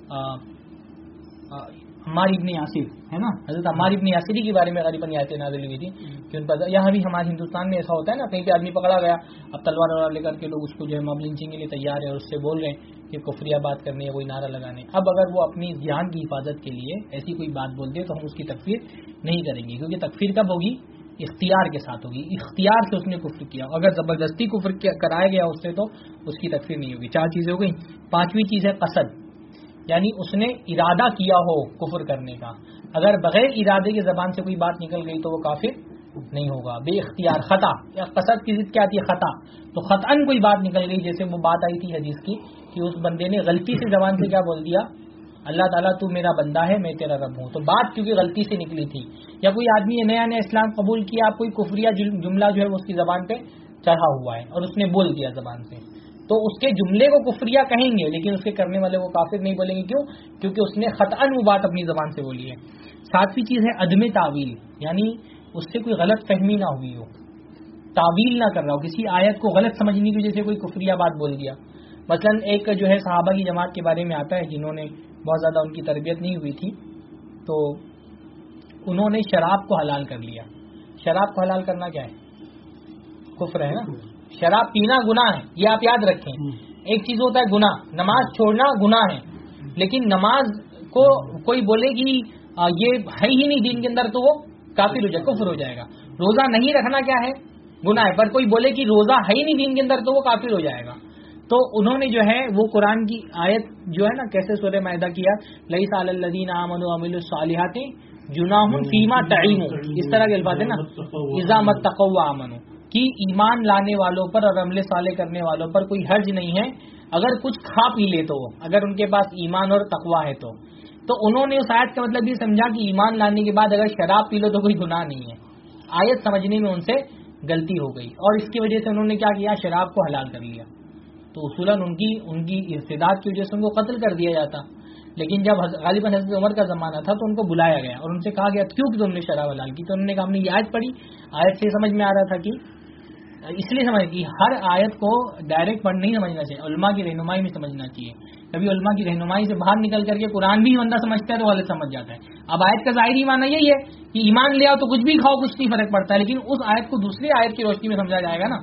عمار ابن یاسر ہے نا، حضرت عمار ابن یاسری کے بارے میں غالباً آیتیں نازل ہوئی تھی کہ ان پر، یہاں بھی ہمارے ہندوستان میں ایسا ہوتا ہے نا، کہیں پہ آدمی پکڑا گیا، اب تلوار وغیرہ لے کر کے لوگ اس کو جو ہے موب لنچنگ کے لیے تیار ہے اور اس سے بول رہے ہیں کہ کفریہ بات کرنی ہے، کوئی نعرہ لگانے. اب اگر وہ اپنی جان کی حفاظت کے لیے ایسی کوئی بات بول دے تو ہم اس کی تکفیر نہیں کریں گے، کیونکہ تکفیر کب ہوگی؟ اختیار کے ساتھ ہوگی. اختیار سے اس نے کفر کیا، اگر زبردستی کفر کرایا گیا اس سے تو اس کی تکفیر نہیں ہوگی. چار چیزیں ہو گئی. پانچویں چیز ہے قصد، یعنی اس نے ارادہ کیا ہو کفر کرنے کا. اگر بغیر ارادے کی زبان سے کوئی بات نکل گئی تو وہ کافر نہیں ہوگا. بے اختیار، خطا، یا قصد کی ضد کیا آتی ہے؟ خطا. تو خطأً کوئی بات نکل گئی، جیسے وہ بات آئی تھی حدیث کی کہ اس بندے نے غلطی سے زبان سے کیا بول دیا، اللہ تعالیٰ تو میرا بندہ ہے میں تیرا رب ہوں. تو بات کیونکہ غلطی سے نکلی تھی. یا کوئی آدمی نیا نیا اسلام قبول کیا، آپ کوئی کفریہ جملہ جو ہے وہ اس کی زبان پہ چڑھا ہوا ہے اور اس نے بول دیا زبان سے، تو اس کے جملے کو کفریہ کہیں گے لیکن اس کے کرنے والے وہ کافر نہیں بولیں گے. کیوں؟ کیونکہ اس نے خطأً وہ بات اپنی زبان سے بولی ہے. ساتویں چیز ہے عدم تعویل، یعنی اس سے کوئی غلط فہمی نہ ہوئی ہو، تعویل نہ کر رہا ہو، کسی آیت کو غلط سمجھنے کی وجہ سے کوئی کفریہ بات بول دیا. مثلا ایک جو ہے صحابہ کی جماعت کے بارے میں آتا ہے جنہوں نے بہت زیادہ ان کی تربیت نہیں ہوئی تھی، تو انہوں نے شراب کو حلال کر لیا. شراب کو حلال کرنا کیا ہے؟ کفر ہے نا. شراب پینا گناہ ہے، یہ آپ یاد رکھیں. ایک چیز ہوتا ہے گناہ، نماز چھوڑنا گناہ ہے، لیکن نماز کو کوئی بولے گی یہ ہے ہی نہیں دین کے اندر تو وہ کافر ہو جائے، کفر ہو جائے گا. روزہ نہیں رکھنا کیا ہے؟ گناہ ہے، پر کوئی بولے کہ روزہ ہے ہی نہیں دین کے اندر تو وہ کافر ہو جائے گا. تو انہوں نے جو ہے وہ قرآن کی آیت جو ہے نا، کیسے سورہ مائدہ کیا، لیس علی الذین آمنوا وعملوا الصالحات جناح فیما تعیموا، اس طرح کے الفاظ ہے نا، اذا متقوا وآمنوا، کہ ایمان لانے والوں پر اور عمل صالح کرنے والوں پر کوئی حرج نہیں ہے اگر کچھ کھا پی لے تو، اگر ان کے پاس ایمان اور تقوی ہے تو. تو انہوں نے اس آیت کا مطلب یہ سمجھا کہ ایمان لانے کے بعد اگر شراب پی لو تو کوئی گناہ نہیں ہے. آیت سمجھنے میں ان سے غلطی ہو گئی اور اس کی وجہ سے انہوں نے کیا کیا، شراب کو حلال کر لیا. تو اصولاً ان کی ان کی ارتداد کی وجہ سے ان کو قتل کر دیا جاتا. لیکن جب غالباً حضرت عمر کا زمانہ تھا تو ان کو بلایا گیا اور ان سے کہا گیا کیوں کہ تم نے شراب حلال کی. تو انہوں نے کہا ہم نے یہ آیت پڑھی، آیت سے سمجھ میں آ رہا تھا کہ اس لیے سمجھ کہ ہر آیت کو ڈائریکٹ پڑھ نہیں سمجھنا چاہیے، علماء کی رہنمائی میں سمجھنا چاہیے. کبھی علماء کی رہنمائی سے باہر نکل کر کے قرآن بھی بندہ سمجھتا ہے تو غلط سمجھ جاتا ہے. اب آیت کا ظاہری معنی یہی ہے کہ ایمان لے آؤ تو کچھ بھی کھاؤ کچھ نہیں فرق پڑتا ہے، لیکن اس آیت کو دوسری آیت کی روشنی میں سمجھا جائے گا نا.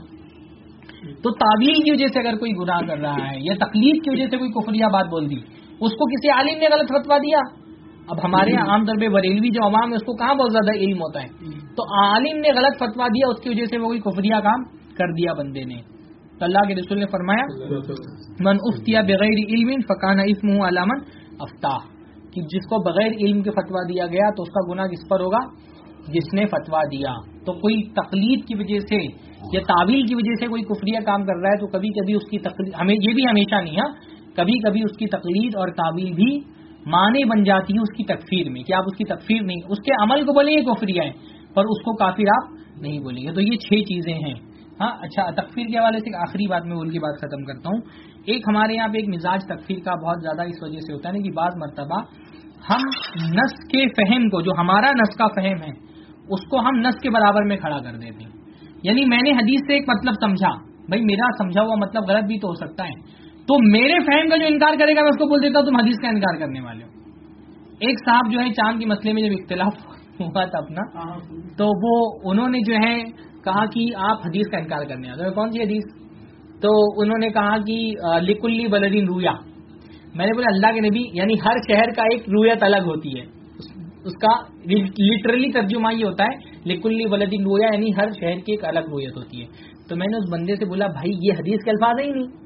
تو تعویل کی وجہ سے اگر کوئی گناہ کر رہا ہے یا تقلید کی وجہ سے کوئی کفریہ بات بول دی، اس کو کسی عالم نے غلط فتویٰ دیا. اب ہمارے یہاں عام طور پہ بریلوی جو عوام ہے اس کو کہاں بہت زیادہ علم ہوتا ہے، تو عالم نے غلط فتویٰ دیا، اس کی وجہ سے وہ کوئی کفریہ کام کر دیا بندے نے. تو اللہ کے رسول نے فرمایا من افتیا بغیر علم فکان اسمہ علی من افتاہ، کہ جس کو بغیر علم کے فتویٰ دیا گیا تو اس کا گناہ کس پر ہوگا؟ جس نے فتویٰ دیا. تو کوئی تقلید کی وجہ سے یا تعویل کی وجہ سے کوئی کفریہ کام کر رہا ہے تو کبھی کبھی اس کی تقلید، ہمیں یہ بھی ہمیشہ نہیں ہے، کبھی کبھی اس کی تقلید اور تعویل بھی معنی بن جاتی ہے اس کی تکفیر میں، کہ آپ اس کی تکفیر نہیں، اس کے عمل کو بولیں گے کفریہ ہے پر اس کو کافر آپ نہیں بولیں گے. تو یہ چھ چیزیں ہیں ہاں اچھا، تکفیر کے حوالے سے ایک آخری بات میں بول کے بات ختم کرتا ہوں. ایک ہمارے یہاں پہ ایک مزاج تکفیر کا بہت زیادہ اس وجہ سے ہوتا ہے نا کہ بعض مرتبہ ہم نص کے فہم کو، جو ہمارا نص کا فہم ہے، اس کو ہم نص کے برابر میں کھڑا کر دیتے ہیں. یعنی میں نے حدیث سے ایک مطلب سمجھا، بھائی میرا سمجھا ہوا مطلب غلط بھی تو ہو سکتا ہے، تو میرے فہم کا جو انکار کرے گا میں اس کو بول دیتا ہوں تم حدیث کا انکار کرنے والے ہو. ایک صاحب جو ہے چاند کے مسئلے میں جب اختلاف ہوا تھا اپنا، تو وہ انہوں نے جو ہے کہا کہ آپ حدیث کا انکار کرنے والے ہو. کون سی حدیث؟ تو انہوں نے کہا کہ لکلی بلدین رویا. میں نے بولا اللہ کے نبی، یعنی ہر شہر کا ایک رویت الگ ہوتی ہے، اس کا لٹرلی ترجمہ یہ ہوتا ہے لکلی بلدین رویا، یعنی ہر شہر کی ایک الگ رویت ہوتی ہے. تو میں نے اس بندے سے بولا بھائی یہ حدیث کے الفاظ ہی نہیں،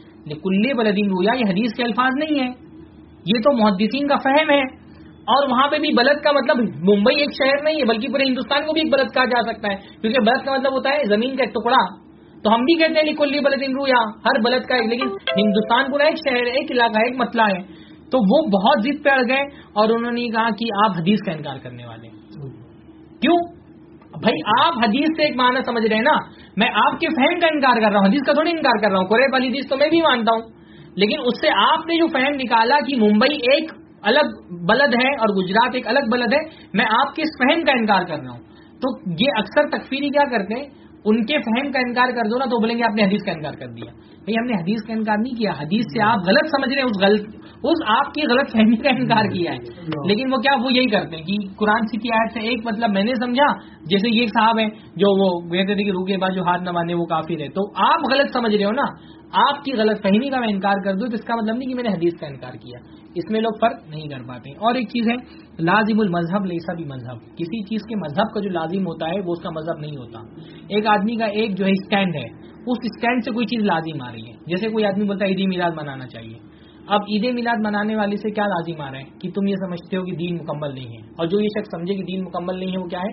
لکلی بلدین رویا یہ حدیث کے الفاظ نہیں ہے، یہ تو محدثین کا فہم ہے. اور وہاں پہ بھی بلد کا مطلب ممبئی ایک شہر نہیں ہے بلکہ پورے ہندوستان کو بھی ایک بلد کہا جا سکتا ہے، کیونکہ بلد کا مطلب ہوتا ہے زمین کا ایک ٹکڑا. تو ہم بھی کہتے ہیں لکلی بلدین رویا، ہر بلد کا ایک، لیکن ہندوستان پورا ایک شہر ہے، ایک علاقہ ہے، ایک مسئلہ ہے. تو وہ بہت ضد پہ اڑ گئے اور انہوں نے کہا کہ آپ حدیث کا انکار کرنے والے ہیں. کیوں بھائی؟ آپ حدیث سے ایک معنی سمجھ رہے ہیں نا، میں آپ کے فہم کا انکار کر رہا ہوں، حدیث کا تھوڑی انکار کر رہا ہوں. قریب والی حدیث تو میں بھی مانتا ہوں، لیکن اس سے آپ نے جو فہم نکالا کہ ممبئی ایک الگ بلد ہے اور گجرات ایک الگ بلد ہے، میں آپ کے اس فہم کا انکار کر رہا ہوں. تو یہ اکثر تکفیری کیا کرتے ہیں، ان کے فہم کا انکار کر دو نا تو بولیں گے آپ نے حدیث کا انکار کر دیا. بھائی ہم نے حدیث کا انکار نہیں کیا، حدیث سے آپ غلط سمجھ رہے ہیں، اس غلط اس آپ کی غلط فہمی کا انکار کیا ہے. لیکن وہ کیا وہ یہی کرتے ہیں کہ قرآن کی آیت سے ایک مطلب میں نے سمجھا، جیسے یہ صاحب ہیں جو وہ کہتے تھے کہ روح کے بعد جو ہاتھ نہ باندھے وہ کافر ہے، تو آپ غلط سمجھ رہے ہو نا، آپ کی غلط فہمی کا میں انکار کر دوں تو اس کا مطلب نہیں کہ میں نے حدیث کا انکار کیا. اس میں لوگ فرق نہیں کر پاتے. اور ایک چیز ہے لازم المذہب لیسا بھی مذہب، کسی چیز کے مذہب کا جو لازم ہوتا ہے وہ اس کا مذہب نہیں ہوتا. ایک آدمی کا ایک جو ہے اسٹینڈ ہے، اس اسٹینڈ سے کوئی چیز لازم آ رہی ہے. جیسے کوئی آدمی بولتا ہے عید میلاد منانا چاہیے، اب عید میلاد منانے والے سے کیا لازم آ رہا ہے کہ تم یہ سمجھتے ہو کہ دین مکمل نہیں ہے، اور جو یہ شخص سمجھے کہ دین مکمل نہیں ہے وہ کیا ہے،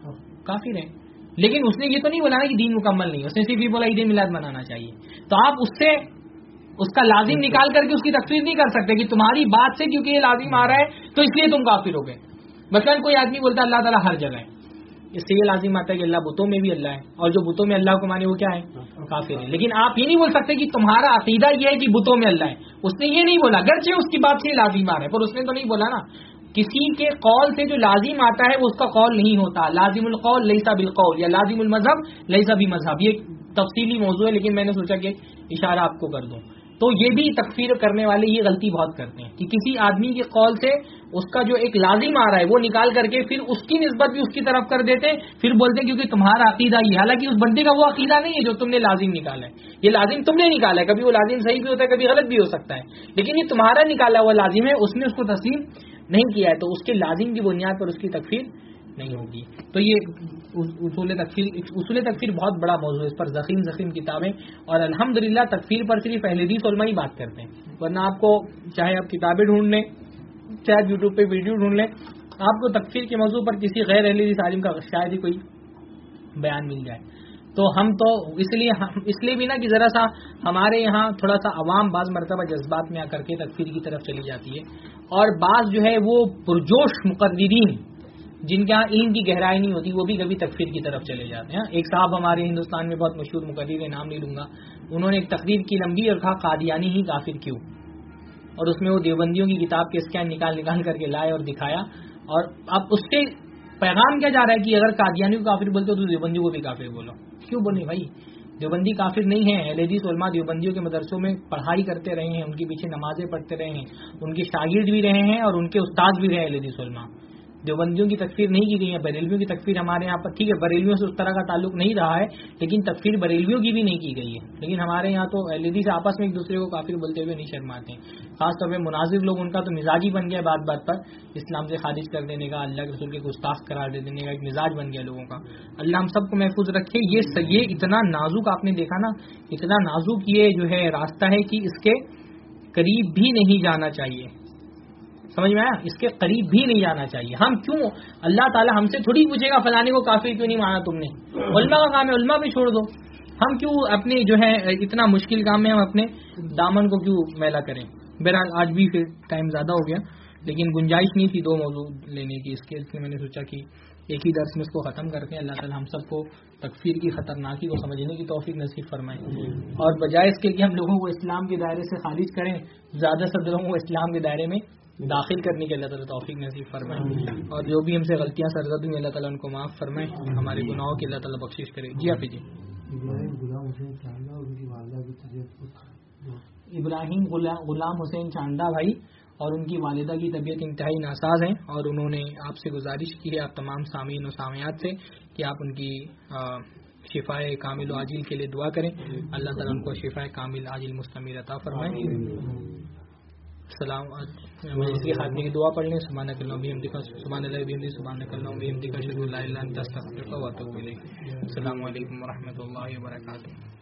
کافر ہے. لیکن اس نے یہ تو نہیں بولا نا کہ دین مکمل نہیں ہے، اس نے صرف یہ بولا عید میلاد منانا چاہیے. تو آپ اس سے اس کا لازم نکال کر کے اس کی تفسیر نہیں کر سکتے کہ تمہاری بات سے کیونکہ یہ لازم آ رہا ہے تو اس لیے تم کافر ہو گئے. مثلا کوئی آدمی بولتا ہے اللہ تعالیٰ ہر جگہ ہے، اس سے یہ لازم آتا ہے کہ اللہ بتوں میں بھی اللہ ہے، اور جو بتوں میں اللہ کو مانے وہ کیا ہے، کافر ہے. لیکن آپ یہ نہیں بول سکتے کہ تمہارا عقیدہ یہ ہے کہ بتوں میں اللہ ہے. اس نے یہ نہیں بولا، گرچہ اس کی بات سے یہ لازم آ رہا ہے، پر اس نے تو نہیں بولا نا. کسی کے قول سے جو لازم آتا ہے وہ اس کا قول نہیں ہوتا. لازم القول لیسا بالقول، یا لازم المذہب لیسا بمذہب. یہ تفصیلی موضوع ہے لیکن میں نے سوچا کہ اشارہ آپ کو کر دوں. تو یہ بھی تکفیر کرنے والے یہ غلطی بہت کرتے ہیں کہ کسی آدمی کے قول سے اس کا جو ایک لازم آ رہا ہے وہ نکال کر کے پھر اس کی نسبت بھی اس کی طرف کر دیتے، پھر بولتے کیونکہ تمہارا عقیدہ یہ، حالانکہ اس بندے کا وہ عقیدہ نہیں ہے جو تم نے لازم نکالا ہے. یہ لازم تم نے نکالا ہے، کبھی وہ لازم صحیح بھی ہوتا ہے کبھی غلط بھی ہو سکتا ہے، لیکن یہ تمہارا نکالا ہوا لازم ہے، اس نے اس کو تسلیم نہیں کیا ہے، تو اس کے لازم کی بنیاد پر اس کی تکفیر نہیں ہوگی. تو یہ اصول تکفیر اصول تکفیر بہت بڑا موضوع ہے، اس پر ضخیم ضخیم کتابیں، اور الحمدللہ تکفیر پر صرف اہل حدیث علماء ہی بات کرتے ہیں. ورنہ آپ کو چاہے آپ کتابیں ڈھونڈ لیں، چاہے یوٹیوب پہ ویڈیو ڈھونڈ لیں، آپ کو تکفیر کے موضوع پر کسی غیر اہل حدیث عالم کا شاید ہی کوئی بیان مل جائے. تو ہم تو اس لیے اس لیے بھی نا کہ ذرا سا ہمارے یہاں تھوڑا سا عوام بعض مرتبہ جذبات میں آ کر کے تکفیر کی طرف چلی جاتی ہے، اور بعض جو ہے وہ پرجوش مقررین جن کے یہاں علم کی گہرائی نہیں ہوتی وہ بھی کبھی تکفیر کی طرف چلے جاتے ہیں. ایک صاحب ہمارے ہندوستان میں بہت مشہور مقرر ہے، نام نہیں لوں گا، انہوں نے ایک تقریر کی لمبی اور کہا قادیانی ہی کافر کیوں، اور اس میں وہ دیوبندیوں کی کتاب کے اسکین نکال نکال کر کے لائے اور دکھایا. اور اب اس سے پیغام کیا جا رہا ہے کہ اگر قادیانی کو کافر بولتے ہو تو دیوبندیوں کو بھی کافر بولو. کیوں بولے بھائی؟ دیوبندی کافر نہیں ہیں. اہل حدیث علماء دیوبندیوں کے مدرسوں میں پڑھائی کرتے رہے ہیں، ان کے پیچھے نمازیں پڑھتے رہے ہیں، ان کے شاگرد بھی رہے ہیں اور ان کے استاد بھی رہے اہل حدیث علماء. دیوبندیوں کی تکفیر نہیں کی گئی ہے. بریلویوں کی تکفیر ہمارے یہاں پر ٹھیک ہے، بریلویوں سے اس طرح کا تعلق نہیں رہا ہے، لیکن تکفیر بریلویوں کی بھی نہیں کی گئی ہے. لیکن ہمارے یہاں تو اہل حدیث آپس میں ایک دوسرے کو کافر بولتے ہوئے نہیں شرماتے ہیں. خاص طور پہ مناظر لوگ، ان کا تو مزاج ہی بن گیا بات بات پر اسلام سے خارج کر دینے کا، اللہ کے رسول کے گستاخ قرار دے دینے کا ایک مزاج بن گیا لوگوں کا. اللہ ہم سب کو محفوظ رکھے. یہ یہ اتنا نازک آپ نے دیکھا نا، اتنا نازک یہ جو ہے راستہ ہے کہ اس کے قریب بھی نہیں جانا چاہیے. سمجھ میں آیا؟ اس کے قریب بھی نہیں جانا چاہیے. ہم کیوں، اللہ تعالیٰ ہم سے تھوڑی پوچھے گا فلانے کو کافر کیوں نہیں مانا تم نے، علماء کا کام ہے، علماء بھی چھوڑ دو. ہم کیوں اپنے جو ہے اتنا مشکل کام میں ہم اپنے دامن کو کیوں میلا کریں. بہرحال آج بھی پھر ٹائم زیادہ ہو گیا، لیکن گنجائش نہیں تھی دو موضوع لینے کی اس کے، اس لیے میں نے سوچا کہ ایک ہی درس میں اس کو ختم کرتے ہیں. اللہ تعالی ہم سب کو تکفیر کی خطرناکی کو سمجھنے کی توفیق نصیب فرمائے اور بجائے اس کے کہ ہم لوگوں کو اسلام کے دائرے سے خارج کریں زیادہ سے لوگوں کو اسلام کے دائرے میں داخل کرنے کے اللہ تعالیٰ توفیق نصیب فرمائے اور جو بھی ہم سے غلطیاں سرزد ہوئی اللہ تعالیٰ ان کو معاف فرمائے ہمارے گناہوں کی اللہ تعالیٰ بخشش کرے. جی آپ جی ابراہیم غلام حسین چاندہ بھائی اور ان کی والدہ کی طبیعت انتہائی ناساز ہیں اور انہوں نے آپ سے گزارش کی ہے آپ تمام سامعین و سامعات سے کہ آپ ان کی شفاء کامل و عاجل کے لیے دعا کریں. اللہ تعالیٰ ان کو شفاء کامل عاجل مستمر عطا فرمائے. سلام مجلس کی خاتمے کی دعا پڑھ لیں. سبحانک اللہم بحمدک سبحان اللہ بحمدہ سبحانک اللہم بحمدک اشہد ان لا الہ الا انت استغفرک و اتوب الیک. السلام علیکم و رحمۃ اللہ وبرکاتہ.